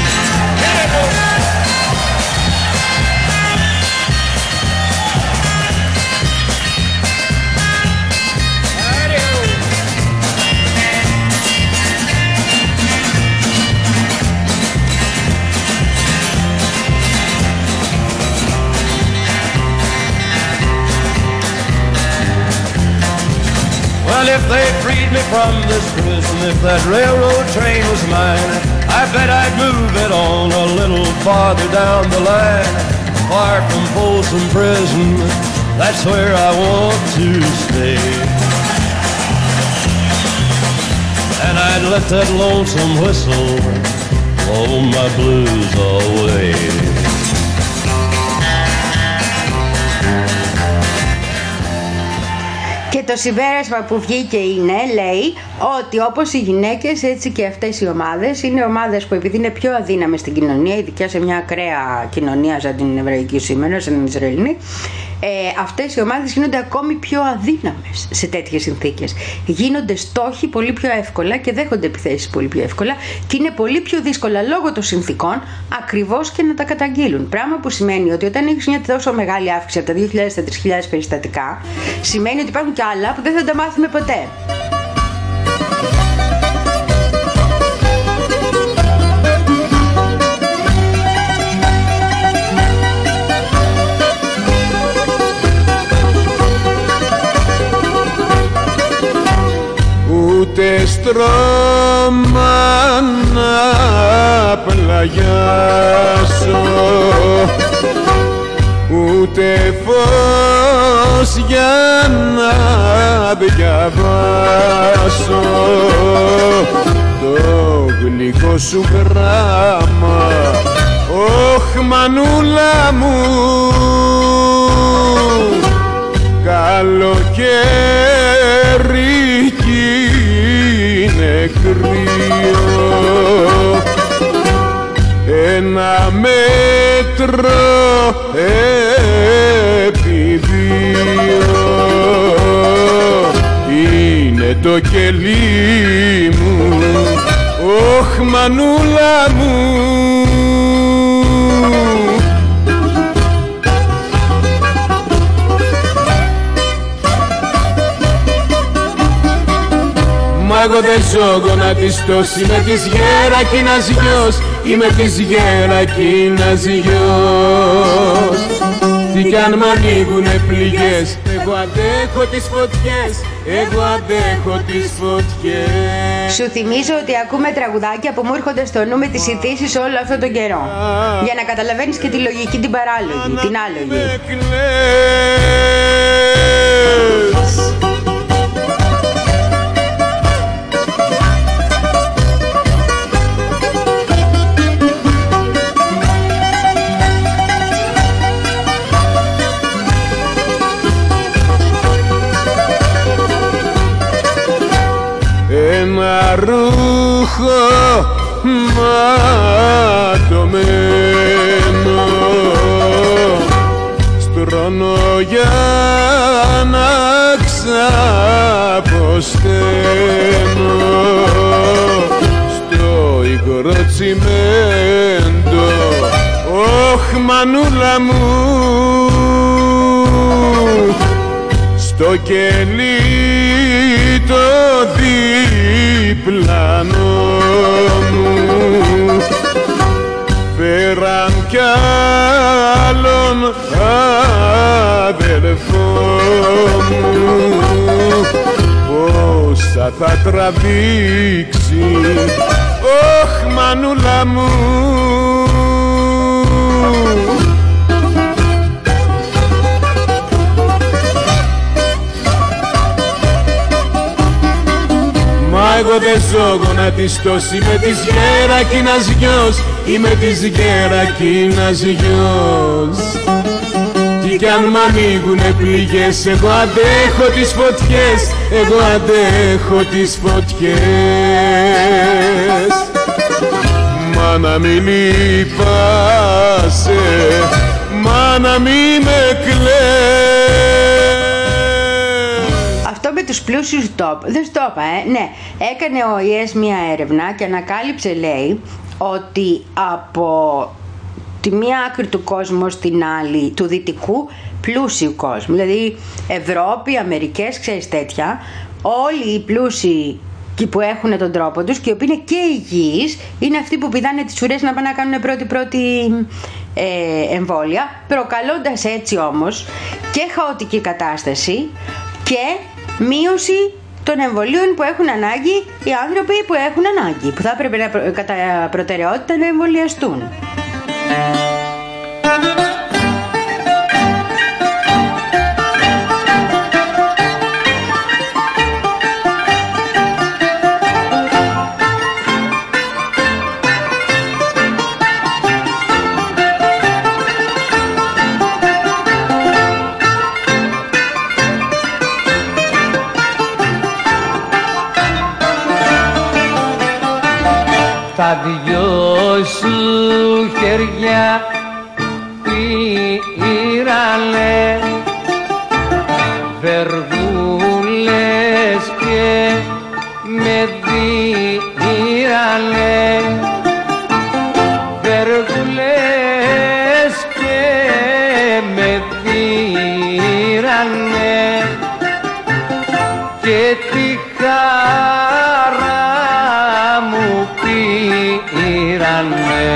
Well, if they freed me from this prison, if that railroad train was mine, I bet I'd move it on a little farther down the line. Far from Folsom Prison, that's where I want to stay. And I'd let that lonesome whistle blow my blues away. Και το συμπέρασμα που βγήκε είναι, λέει, ότι όπως οι γυναίκες έτσι και αυτές οι ομάδες είναι ομάδες που επειδή είναι πιο αδύναμες στην κοινωνία, ειδικά σε μια ακραία κοινωνία σαν την εβραϊκή σήμερα, σαν την Ισραηλινή, ε, αυτές οι ομάδες γίνονται ακόμη πιο αδύναμες σε τέτοιες συνθήκες. Γίνονται στόχοι πολύ πιο εύκολα και δέχονται επιθέσεις πολύ πιο εύκολα και είναι πολύ πιο δύσκολα λόγω των συνθήκων ακριβώς και να τα καταγγείλουν. Πράγμα που σημαίνει ότι όταν έχεις μια τόσο μεγάλη αύξηση από τα δύο χιλιάδες στα τρεις χιλιάδες περιστατικά, σημαίνει ότι υπάρχουν και άλλα που δεν θα τα μάθουμε ποτέ. Ούτε στρώμα να πλαγιάσω, ούτε φως για να διαβάσω το γλυκό σου γράμμα. Ωχ, μανούλα μου, καλοκαίρι κι είναι κρύο, ένα μέτρο επί δύο είναι το κελί μου. Ωχ, μανούλα μου, μα εγώ δεν ζω γονατιστός, είμαι της Γερακίνας γιος, είμαι της Γερακίνας γιος. Τι κι αν μ' ανοίγουνε πληγές, εγώ αντέχω τις φωτιές, εγώ αντέχω τις φωτιές. Σου θυμίζω ότι ακούμε τραγουδάκια που μου έρχονται στο νου με τις ειδήσεις όλο αυτόν τον καιρό, για να καταλαβαίνεις και τη λογική την παράλογη, την άλογη. Ένα ρούχο ματωμένο στρώνω για να ξε αποσταίνω στο υγρό τσιμέντο. Ωχ μανούλα μου, στο κελί το διπλανό μου φέραν κι άλλον αδελφό μου. Πόσα θα τραβήξει, ωχ μανούλα μου. Μα εγώ δεν ζω γονατιστός, είμαι της Γερακίνας γιος, είμαι της Γερακίνας γιος. Τι κι αν μ' ανοίγουνε πληγές, εγώ αντέχω τις φωτιές, εγώ αντέχω τις φωτιές. Μα να μη λυπάσαι, μα να μη με κλαις. Αυτό με τους πλούσιους top, δεν στο είπα, ε. Ναι, έκανε ο ΙΕΣ μια έρευνα και ανακάλυψε, λέει, ότι από τη μία άκρη του κόσμου στην άλλη, του δυτικού πλούσιου κόσμου, δηλαδή Ευρώπη, Αμερικές, ξέρεις τέτοια, όλοι οι πλούσιοι και που έχουν τον τρόπο τους και οι οποίοι είναι και υγιείς, είναι αυτοί που πηδάνε τις ουρές να πάνε να κάνουν πρώτη-πρώτη ε, εμβόλια, προκαλώντας έτσι όμως και χαοτική κατάσταση και μείωση των εμβολίων που έχουν ανάγκη οι άνθρωποι που έχουν ανάγκη, που θα έπρεπε να προ, κατά προτεραιότητα να εμβολιαστούν. Τα δυο σου χέρια πήρανε βεργούλες και με δίρανε, βεργούλες και με δίρανε και τη χαρά μου πήρανε.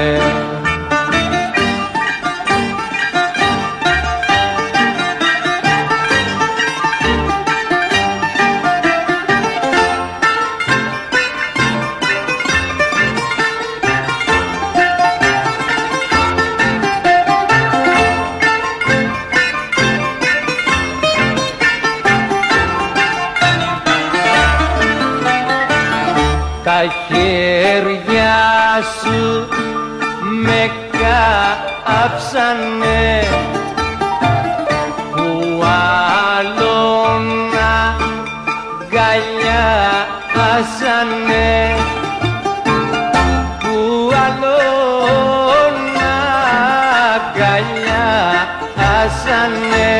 Τα χέρια σου με κάψανε που άλλον αγκαλιάσανε, που άλλον αγκαλιάσανε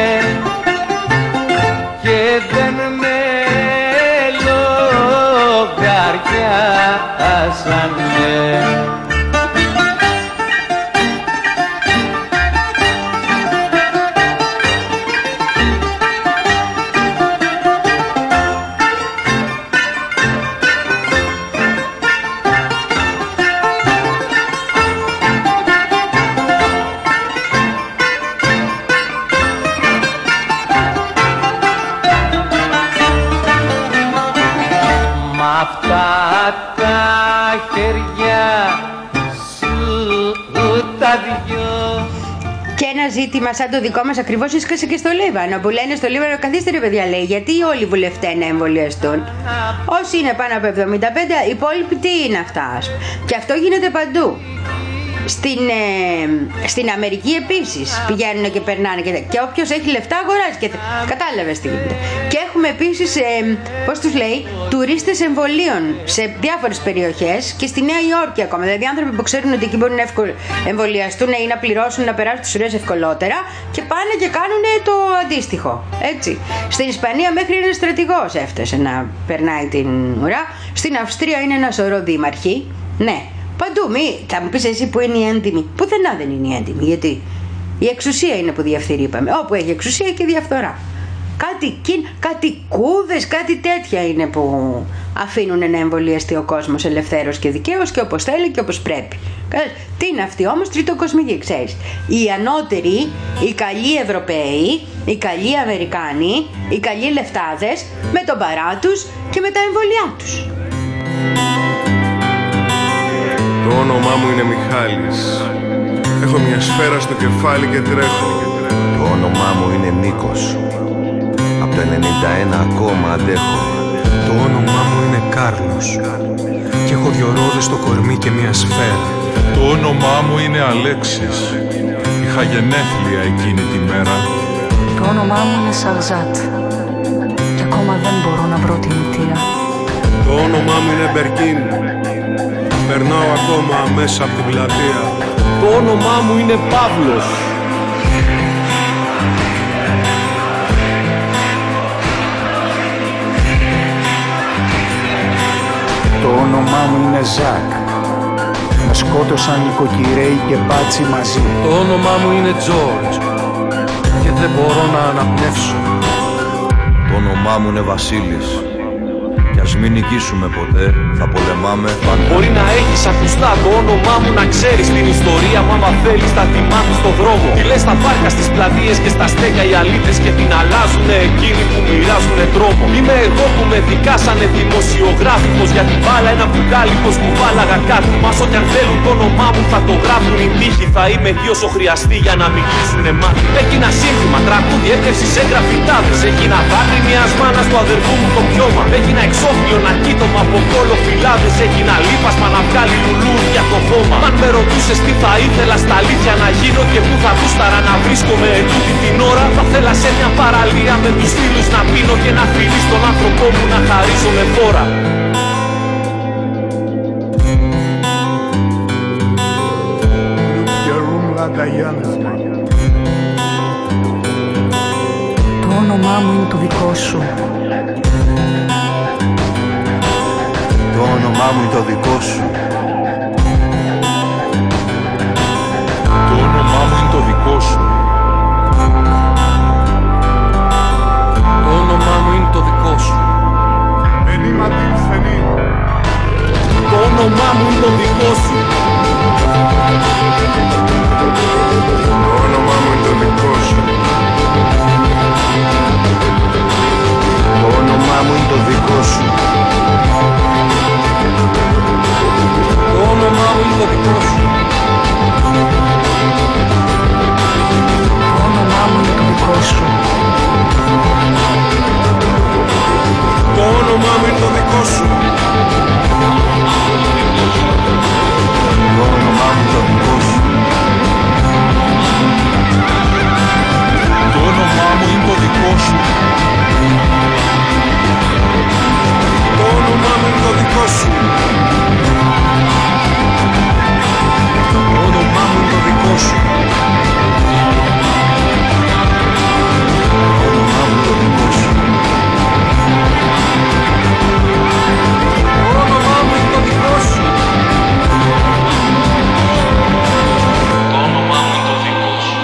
και δεν με λογαριάσανε. Και ένα ζήτημα σαν το δικό μας ακριβώς έσκασε και στο Λίβανο, που λένε στο Λίβανο, καθίστε ρε παιδιά, λέει, γιατί όλοι οι βουλευτές να εμβολιαστούν. Όσοι είναι πάνω από εβδομήντα πέντε, οι υπόλοιποι τι είναι αυτά. Και αυτό γίνεται παντού. Στην, ε, στην Αμερική επίσης πηγαίνουν και περνάνε και, και όποιος έχει λεφτά αγοράζει και, κατάλαβες τι γίνεται. Και έχουμε επίσης, ε, πώς τους λέει, τουρίστες εμβολίων σε διάφορες περιοχές και στη Νέα Υόρκη ακόμα. Δηλαδή άνθρωποι που ξέρουν ότι εκεί μπορούν να εμβολιαστούν ή να πληρώσουν, να περάσουν τις ουρές ευκολότερα και πάνε και κάνουν το αντίστοιχο. Έτσι. Στην Ισπανία μέχρι ένας στρατηγός έφτασε να περνάει την ουρά. Στην Αυστρία είναι ένα σωρό δήμαρχοι. Ναι. Παντού, μη, θα μου πεις εσύ που είναι η έντιμη. Πουθενά δεν είναι η έντιμη. Γιατί η εξουσία είναι που διαφθείρει, είπαμε. Όπου έχει εξουσία και διαφθορά. Κάτι, κάτι κούδες, κάτι τέτοια είναι που αφήνουν να εμβολιαστεί ο κόσμος ελευθέρως και δικαίως και όπως θέλει και όπως πρέπει. Τι είναι αυτή όμως, τριτοκοσμική, ξέρεις. Οι ανώτεροι, οι καλοί Ευρωπαίοι, οι καλοί Αμερικάνοι, οι καλοί λεφτάδες με τον παρά τους και με τα εμβολιά τους. Το όνομά μου είναι Μιχάλης. Έχω μια σφαίρα στο κεφάλι και τρέχω. Το όνομά μου είναι Νίκος. Απ' το ενενήντα ένα ακόμα αντέχω. Το όνομά μου είναι Κάρλος. Και έχω δυο ρόδες στο κορμί και μια σφαίρα. Το όνομά μου είναι Αλέξης. Είχα γενέθλια εκείνη τη μέρα. Το όνομά μου είναι Σαρζάτ. Και ακόμα δεν μπορώ να βρω την αιτία. Το όνομά μου είναι Μπερκίν. Περνάω ακόμα μέσα από την πλατεία. Το όνομά μου είναι Παύλος. Το όνομά μου είναι Ζακ. Με σκότωσαν νοικοκυρέοι και μπάτσι μαζί. Το όνομά μου είναι Τζόρτζ. Και δεν μπορώ να αναπνεύσω. Το όνομά μου είναι Βασίλης. Κι ας μην νικήσουμε ποτέ, θα πολεμάμε. Μα μπορεί να έχεις ακουστά το όνομά μου, να ξέρεις την ιστορία μου. Άμα θέλεις θα τη μάθεις στον δρόμο. Τι λες στα πάρκα, στις πλατείες και στα στέκια οι αλήτες και την αλλάζουνε εκείνοι που μοιράζουνε τρόμο. Είμαι εγώ που με δικάσανε δημοσιογράφικος για την μπάλα, ένα μπουκάλι πως μου βάλαγα κάτι. Μας ό,τι αν θέλουν το όνομά μου θα το γράφουν οι τύχοι. Θα είμαι εκεί όσο χρειαστεί για να μην κλείσουνε μάτι. Έγινα σύνθημα, τραγούδι, έπνευση σε γραφιτάδες. Έγινα δάκρυ μιας μάνας του αδερφού μου το πιώμα. Έγινα εξώφυλλο να κοίτωμα από κόλλο φυλάδες. Έγινα λίπασμα να βγάλει λουλούδια το χώμα. Αν με ρωτούσες τι θα ήθελα στα αλήθεια να γίνω και πού θα γούσταρα να βρίσκομαι ετούτη την ώρα, θα θέλα σε μια παραλία με τους φίλους να πίνω και να φιλεί στον άνθρωπό μου να χαρίζω με φόρα. Το όνομά μου είναι το δικό σου. Το όνομά μου είναι το δικό σου. Το όνομά μου είναι το δικό σου. Το όνομά μου είναι το δικό σου. Το όνομά μου είναι το δικό σου. Το όνομά μου είναι το δικό σου. Το όνομά μου είναι το δικό σου. Το όνομά μου είναι το δικό σου. Το όνομά μου είναι το δικό σου. Το όνομά μου είναι το δικό σου. Το όνομά μου είναι το δικό σου. Το όνομά μου είναι το δικό σου. Το όνομά μου είναι το δικό σου. Το όνομά μου είναι το δικό σου. Το όνομά μου είναι το δικό σου. Το όνομά μου είναι το δικό σου. Το όνομά μου είναι το δικό σου.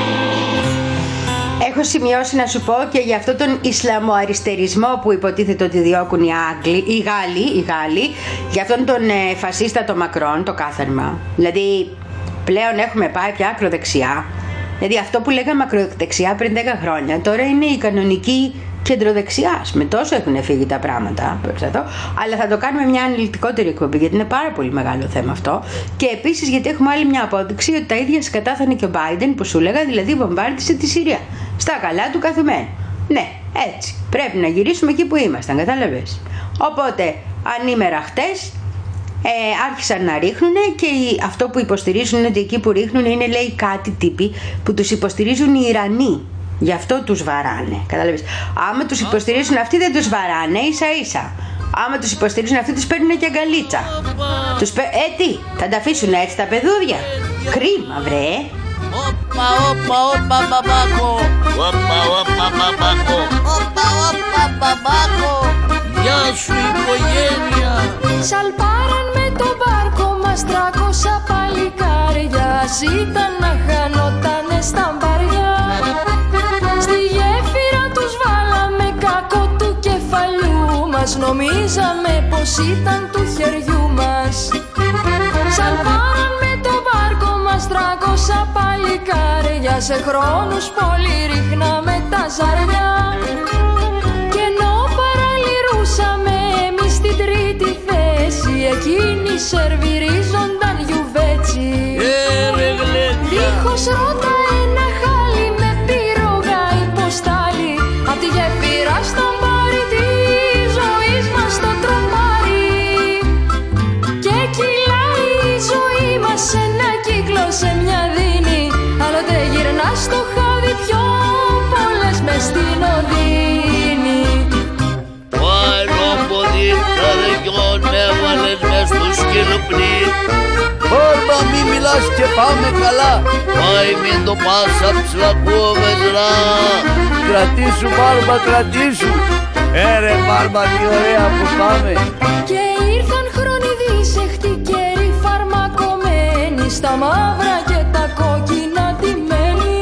Έχω σημειώσει να σου πω και για αυτόν τον Ισλαμοαριστερισμό που υποτίθεται ότι διώκουν οι, Άγγλοι, οι Γάλλοι, οι Γάλλοι, για αυτόν τον ε, φασίστα το Μακρόν, το κάθαρμα. Δηλαδή πλέον έχουμε πάει πια ακροδεξιά. Δηλαδή αυτό που λέγαμε ακροδεξιά πριν δέκα χρόνια τώρα είναι η κανονική κεντροδεξιάς. Με τόσο έχουν φύγει τα πράγματα. Αλλά θα το κάνουμε μια αναλυτικότερη εκπομπή γιατί είναι πάρα πολύ μεγάλο θέμα αυτό. Και επίσης γιατί έχουμε άλλη μια απόδειξη ότι τα ίδια σκατάθανε και ο Biden που σου λέγα, δηλαδή βομβάρδισε τη Συρία. Στα καλά του καθουμένου. Ναι, έτσι. Πρέπει να γυρίσουμε εκεί που ήμασταν, κατάλαβες. Οπότε, ανήμερα χτες, ε, άρχισαν να ρίχνουν και αυτό που υποστηρίζουν είναι ότι εκεί που ρίχνουν είναι, λέει, κάτι τύποι που τους υποστηρίζουν οι Ιρανοί. Γι' αυτό τους βαράνε. Κατάλαβες. Άμα τους υποστηρίζουν αυτοί δεν τους βαράνε, ίσα ίσα. Άμα τους υποστηρίζουν αυτοί τους παίρνουν και αγκαλίτσα. Τους πε... Ε, τι, θα τα αφήσουν έτσι τα παιδούδια? Κρίμα, βρε. Όπα, όπα, όπα, μπαμπάκο. Όπα, όπα, μπαμπάκο. Όπα, όπα, μπαμπάκο. Γεια σου οικογένεια. Σαλπάραν με το μπάρκο μας τρακόσα παλικάρια. Ήταν να χανότανε στα μπαριά. Στη γέφυρα τους βάλαμε κακό του κεφαλιού μας. Νομίζαμε πως ήταν του χεριού μας. Σαλπάραν με το μπάρκο μας τρακόσα παλικάρια. Σε χρόνους πολύ ρίχναμε τα ζαριά. Και ενώ παραλυρούσαμε εμείς στην τρίτη θέση, εκείνοι σερβιρίζονταν γιουβέτσι. Δίχως ρότα ένα χάλι με πυρογά υποστάλει. Απ' τη γέφυρα στον πάρει τη ζωής μας το τροπάρι. Και κυλάει η ζωή μας σε ένα κύκλο, σε μια δίνη. Άλλοτε γυρνά στο χάδι, πιο πολλές μες στην οδύνη. Πάνω από δίπλα ρεγιόν με έβαλες μες στο σκυλοπνί. Όρμα μη μιλάς και πάμε καλά. Πάει μην το πας απ' ψλακούω βεζρά. Κρατήσου Μπάρμπα, κρατήσου. Έρε Μπάρμπα, τι ωραία που πάμε. Και ήρθαν χρόνοι δίσεχτοι καιροί φαρμακομένοι, στα μαύρα και τα κόκκινα ντυμένοι.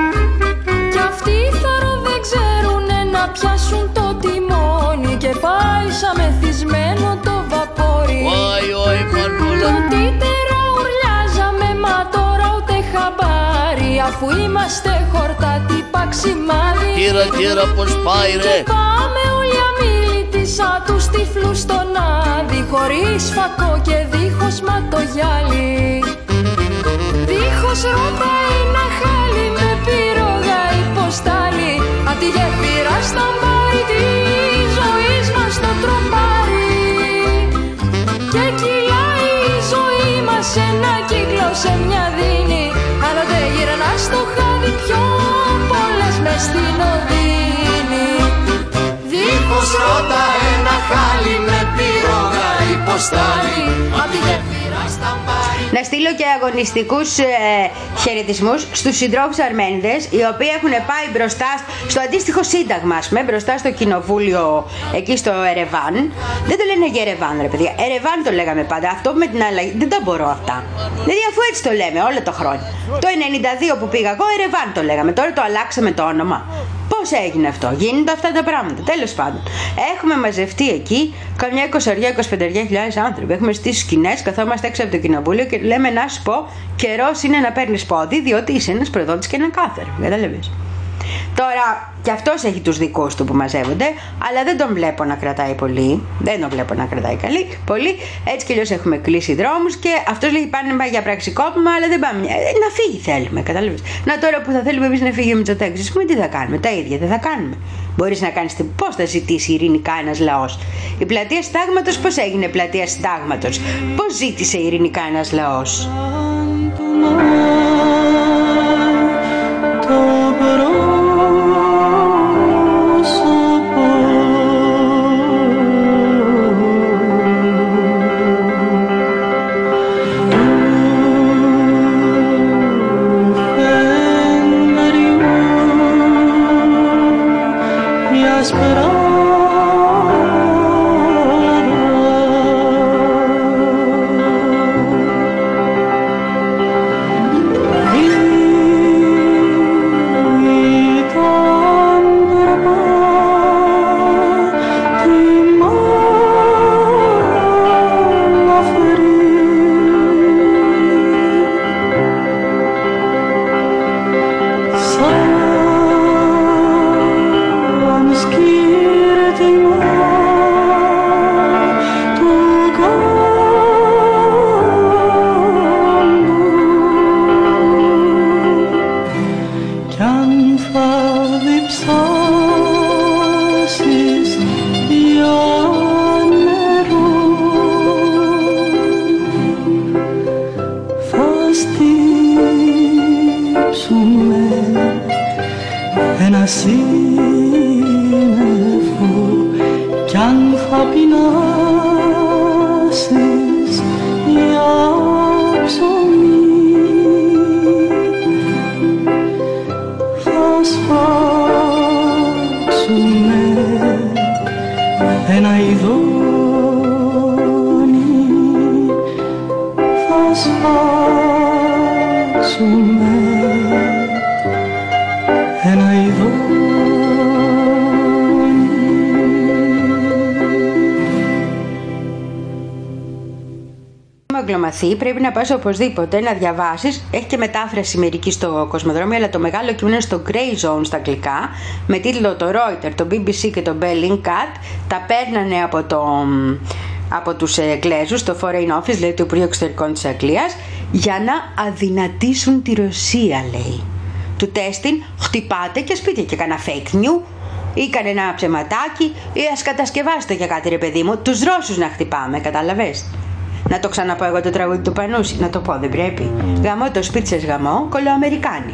Κι αυτοί θωρώ δεν ξέρουνε να πιάσουν το τιμόνι. Και πάει σαν μεθυσμένο το βαπόρι. Ωι, ωι, Μανούλα. Το τίτερα ουρλιάζαμε, μα τώρα ούτε χαμπάρι. Αφού είμαστε χορτάτι παξιμάδι. Κύρα, κύρα, πως πάει ρε. Και πάμε όλοι αμίλητοι σαν τους τυφλούς στον άδει. Χωρίς φακό και δίχως ματογιάλι. Δίχως ρότα ένα χάλι με πυρογά υποστάλει. Απ' τη γέφυρα στα μπάρι τη ζωής μας το τροπάρι. Και κυλάει η ζωή μας σε ένα κύκλο, σε μια δίνη. Άλλοτε γυρνά στο χάδι, πιο πολλές μες στην οδύνη. Δίχως ρότα ένα χάλι με πυρογά υποστάλει. Απ' τη γέφυρα στα μπάρι. Να στείλω και αγωνιστικούς ε, χαιρετισμούς στους συντρόφους Αρμένιδες, οι οποίοι έχουν πάει μπροστά στο αντίστοιχο σύνταγμα, ας πούμε, μπροστά στο κοινοβούλιο εκεί στο Ερεβάν. Δεν το λένε Γερεβάν, ρε παιδιά. Ερεβάν το λέγαμε πάντα. Αυτό με την αλλαγή δεν τα μπορώ αυτά. Δηλαδή, αφού έτσι το λέμε όλο το χρόνο. Το ενενήντα δύο που πήγα εγώ, Ερεβάν το λέγαμε. Τώρα το αλλάξαμε το όνομα. Πώς έγινε αυτό? Γίνονται αυτά τα πράγματα. Τέλος πάντων, έχουμε μαζευτεί εκεί καμιά εικοσαριά με είκοσι πέντε χιλιάδες άνθρωποι. Έχουμε στήσει σκηνές, καθόμαστε έξω από το κοινοβούλιο και λέμε να σου πω, καιρός είναι να παίρνεις πόδι, διότι είσαι ένας προδότης και ένα κάθερο. Καταλαβαίνεις. Τώρα, και αυτός έχει τους δικούς του που μαζεύονται, αλλά δεν τον βλέπω να κρατάει πολύ. Δεν τον βλέπω να κρατάει καλή, πολύ. Έτσι κι αλλιώς έχουμε κλείσει δρόμους και αυτός λέει πάνε για πραξικόπημα, αλλά δεν πάμε. Να φύγει θέλουμε, κατάλαβες. Να τώρα που θα θέλουμε εμείς να φύγει ο Μητσοτάκης, ας πούμε, τι θα κάνουμε? Τα ίδια δεν θα κάνουμε. Μπορείς να κάνεις, πώς θα ζητήσει ειρηνικά ένας λαός? Η πλατεία Συντάγματος πώς έγινε πλατεία Συντάγματος? Πώς ζήτησε ειρηνικά ένας λαός? Σαν σκηνή ένα σύννεφο κι αν θα πεινάσεις για ψωμί θα σφάξουμε ένα ειδόνι, θα σφάξουμε ένα ειδόνι. Αγγλομαθή, πρέπει να πας οπωσδήποτε να διαβάσεις. Έχει και μετάφραση μερική στο Κοσμοδρόμιο, αλλά το μεγάλο κείμενο είναι στο Grey Zone στα αγγλικά, με τίτλο το Reuters, το μπι μπι σι και το Bellingcat. Τα παίρνανε από, το, από τους Εγγλέζους, το Foreign Office, δηλαδή το Υπουργείο Εξωτερικών της Αγγλίας, για να αδυνατήσουν τη Ρωσία, λέει. Του τέστην, χτυπάτε και σπίτι και κανένα fake news ή κανένα ψεματάκι, ή ας κατασκευάσετε για κάτι, ρε παιδί μου, τους Ρώσους να χτυπάμε, κατάλαβες. Να το ξαναπώ εγώ το τραγούδι του Πανούση, να το πω, δεν πρέπει. Γαμώ το σπίτι σας γαμώ, κολοαμερικάνοι.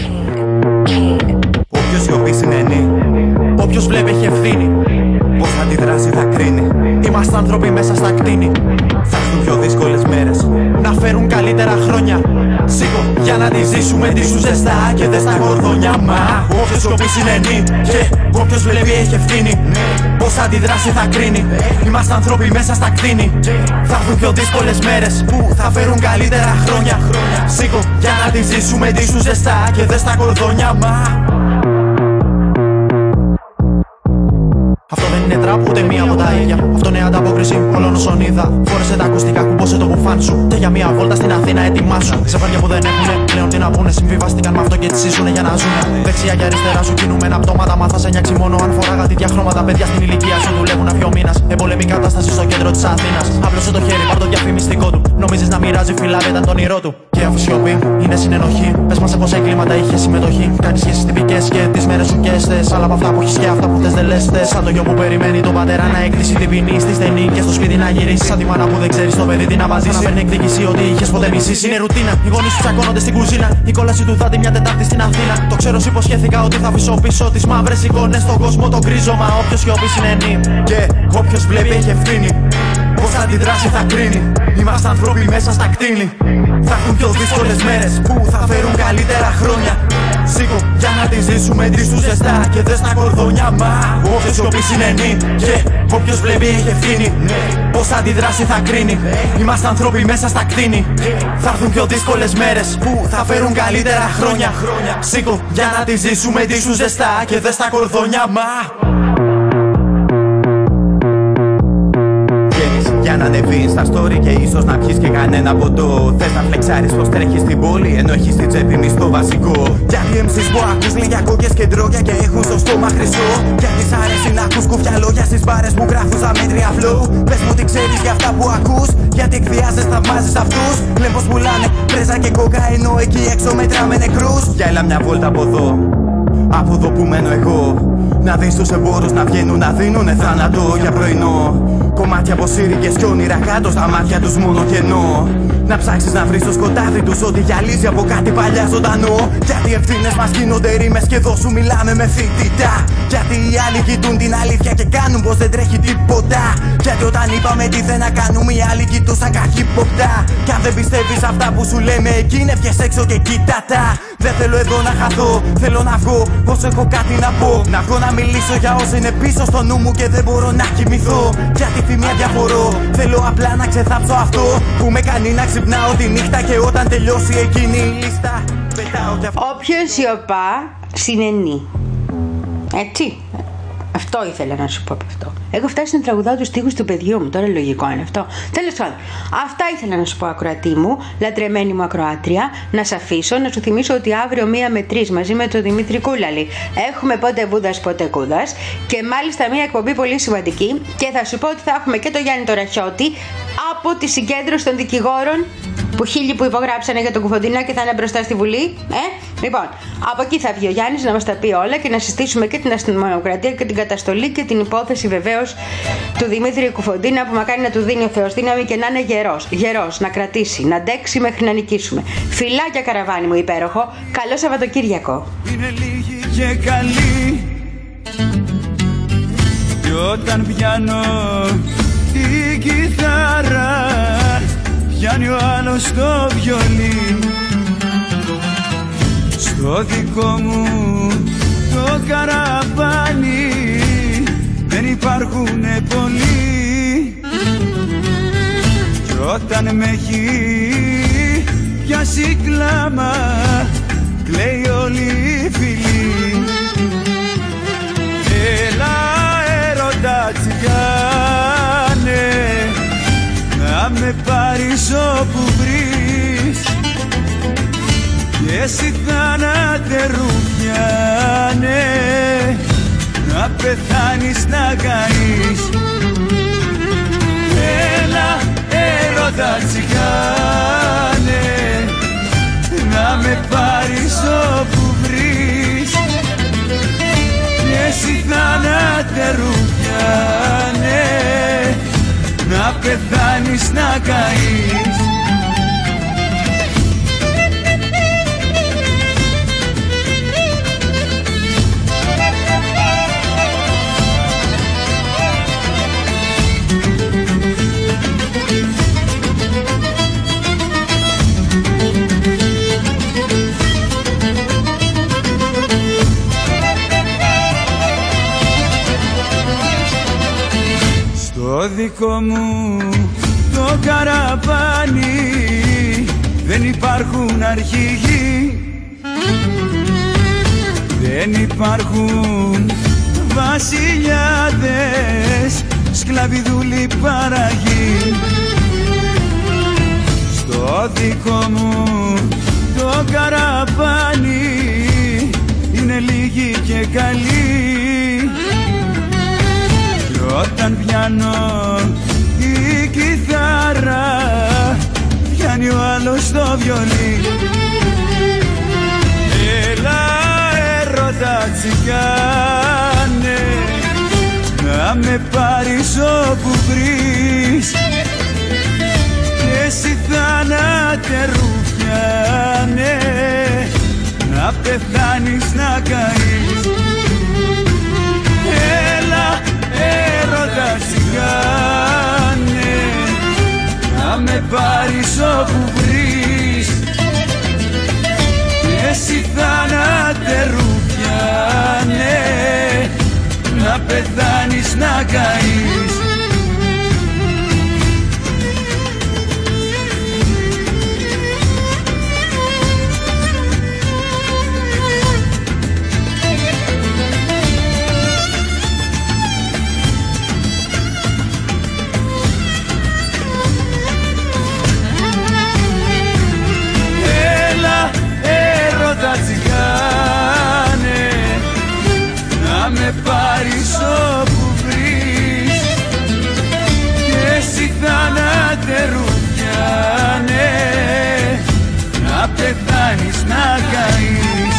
Όποιος σιωπή συνενεί, όποιος βλέπει έχει ευθύνη. Πώς θα αντιδράσει θα κρίνει. Είμαστε άνθρωποι μέσα στα κτίνη. Θα έρθουν πιο δύσκολες μέρες, να φέρουν καλύτερα χρόνια. Σήκω για να τη ζήσουμε τη σου ζεστά και δε στα κορδόνια. Μα όποιος σιωπή συνενεί και όποιος βλέπει έχει ευθύνη. Πώς θα αντιδράσει θα κρίνει. Είμαστε άνθρωποι μέσα στα κτίνη. Θα έρθουν πιο δύσκολες μέρες που θα φέρουν καλύτερα χρόνια. Σήκω για να τη ζήσουμε τη σου ζεστά και δε στα κορδόνια. Μα αυτό δεν είναι τραπ ούτε μία από τα ίδια. Αυτό είναι ανταπόκριση όλων όσων είδα. Φόρεσε τα ακουστικά, κουμπώσε το μπουφάν σου. Και για μία βόλτα στην Αθήνα ετοιμάσου. Ζευγάρια που δεν έχουνε πλέον τι να πούνε. Συμβιβάστηκαν με αυτό και τις ζήσουνε για να ζουνε. Δεξιά και αριστερά σου κινούμενα πτώματα. Μάθα σε νιάξει μόνο αν φοράγα τη διαχρώματα. Παιδιά στην ηλικία σου δουλεύουν ένα δύο μήνας. Εμπολεμή κατάσταση στο κέντρο της Αθήνας. Άπλωσε το χέρι, πάρ' το διαφημιστικό του. Νομίζεις να μοιράζει φυλάδια, ήταν το όνειρό του. Και αφού σιωπή είναι συνενοχή. Πες μας σε πόσα εγκλήματα είχε συμμετοχή. Κάνεις σχέσεις τυπικές και τις μέρες σου και στες. Άλλα από αυτά που έχεις και αυτά που θες δεν λες. Σαν το γιο που περιμένει τον πατέρα να έκτισει την ποινή στη στενή και στο σπίτι να γυρίσει. Σαν τη μάνα που δεν ξέρει το παιδί τι να βαζίσει. Να παίρνει εκδίκηση ότι είχε ποτέ μισήσει. Είναι ρουτίνα. Οι γονείς σου τσακώνονται στην κουζίνα. Η κόλαση του δάτη μια Τετάρτη στην Αθήνα. Το ξέρω, σου υποσχέθηκα ότι θα αφήσω πίσω τις μαύρες εικόνες στον κόσμο τον κρίζο. Μα όποιος σιωπή συνενεί και όποιος βλέπει έχει ευθύνη. Πώς θα αντιδράσει θα κρίνει. Είμαστε άνθρωποι μέσα στα κτίνη. Θα έχουν πιο δύσκολες μέρες που θα φέρουν καλύτερα χρόνια. Σήκω για να τη ζήσουμε τη σου ζεστά και δε στα κορδόνια. Μα όποιος σιωπή συνενεί και όποιος βλέπει έχει ευθύνη. Πώς θα αντιδράσει θα κρίνει. Είμαστε άνθρωποι μέσα στα κτίνη. Θα έρθουν πιο δύσκολες μέρες που θα φέρουν καλύτερα χρόνια. Σήκω για να τη ζήσουμε τη σου ζεστά και δε στα κορδόνια. Μα για να ανεβείς στα story και ίσως να πιεις και κανένα ποτό. Θες να φλεξάρεις πως τρέχεις στην πόλη ενώ έχεις στην τσέπη μισθό βασικό. Γιατί εμ σις που ακούς λένε για κόκκες και ντρόγια και έχουν στο στόμα χρυσό. Γιατί σ' αρέσει να ακούς κουφιά λόγια στις μπάρες που γράφουν στα μέτρια flow. Πες μου τι ξέρεις για αυτά που ακούς. Γιατί εκβιάζεις, θαυμάζεις αυτούς. Λένε πως πουλάνε πρέζα και κόκα ενώ εκεί έξω μετράμε νεκρούς. Για έλα μια βόλτα από εδώ, από εδώ που μένω εγώ. Να δεις τους εμπόρους να βγαίνουν να δίνουνε θάνατο για πρωινό. Κομμάτια από σύριγγες κι όνειρα κάτω στα μάτια τους μόνο κενό. Να ψάξεις να βρεις το σκοτάδι τους ό,τι γυαλίζει από κάτι παλιά ζωντανό. Γιατί οι ευθύνες μας γίνονται ρήμες και εδώ σου μιλάμε με θητητά. Γιατί οι άλλοι κοιτούν την αλήθεια και κάνουν πως δεν τρέχει τίποτα. Γιατί όταν είπαμε τι δεν να κάνουμε οι άλλοι κοιτούσαν καχύποπτα. Κι αν δεν πιστεύεις αυτά που σου λέμε εκείνη βγες έξω και κοίτα τα. Δεν θέλω εδώ να χαθώ, θέλω να βγω όσο έχω κάτι να πω. Να βγω να μιλήσω για όσα είναι πίσω στο νου μου και δεν μπορώ να κοιμηθώ. Γιατί θυμία διαφορώ, θέλω απλά να ξεθάψω αυτό που με κάνει να ξυπνάω τη νύχτα και όταν τελειώσει εκείνη η λίστα πετάω κι αυτό. Όποιος σιωπά συνενεί. Έτσι. Αυτό ήθελα να σου πω από αυτό. Έχω φτάσει να τραγουδάω τους στίχους του παιδιού μου. Τώρα λογικό είναι αυτό. Τέλος πάντων, αυτά ήθελα να σου πω, ακροατή μου, λατρεμένη μου ακροάτρια. Να σε αφήσω, να σου θυμίσω ότι αύριο μία με τρεις μαζί με τον Δημήτρη Κούλαλη έχουμε πότε Βούδας πότε Κούδας. Και μάλιστα μία εκπομπή πολύ σημαντική. Και θα σου πω ότι θα έχουμε και το Γιάννη το Ραχιώτη από τη συγκέντρωση των δικηγόρων που χίλιοι που υπογράψανε για τον Κουφοντίνα και θα είναι μπροστά στη Βουλή. Ε? Λοιπόν, από εκεί θα βγει ο Γιάννης να μας τα πει όλα και να συστήσουμε και την αστυνομοκρατία και την καταστολή και την υπόθεση βεβαίως του Δημήτρη Κουφοντίνα, που μακάρι να του δίνει ο Θεός δύναμη και να είναι γερός. Γερός, να κρατήσει, να αντέξει μέχρι να νικήσουμε. Φιλάκια, καραβάνι μου υπέροχο. Καλό Σαββατοκύριακο. Είναι λίγοι και καλοί κι όταν πιάνω την κιθάρα πιάνει ο άλλος το βιολί. Στο δικό μου το καραβάνι δεν υπάρχουνε πολλοί κι όταν με έχει πιάσει κλάμα κλαίει όλη η φιλή. Έλα έρωτα τσιγάνε να με πάρεις όπου βρεις και εσύ θάνατε ρουφιάνε να πεθάνεις να καείς. Έλα έρωτα τσιγάνε να με πάρεις όπου βρεις και εσύ θάνατε ρουφιάνε να πεθάνεις να καείς. Το δικό μου το καραβάνι δεν υπάρχουν αρχηγοί, δεν υπάρχουν βασιλιάδες, σκλαβιδούλοι παραγοί. Στο δικό μου το καραβάνι είναι λίγοι και καλοί κι όταν πιάνω την κιθάρα πιάνει ο άλλος το βιολί. Έλα έρωτα τσιγάνε να με πάρεις όπου βρεις και εσύ θάνατε ρουφιάνε να πεθάνεις να καείς. Έλα έρωτα τσιγάνε να με πάρεις όπου βρεις και εσύ θάνατε ρουφιάνε να πεθάνεις να καείς. Τα τσιγάνε να με πάρεις όπου βρεις και εσύ θάνατε ρουφιάνε να πεθάνεις να καείς.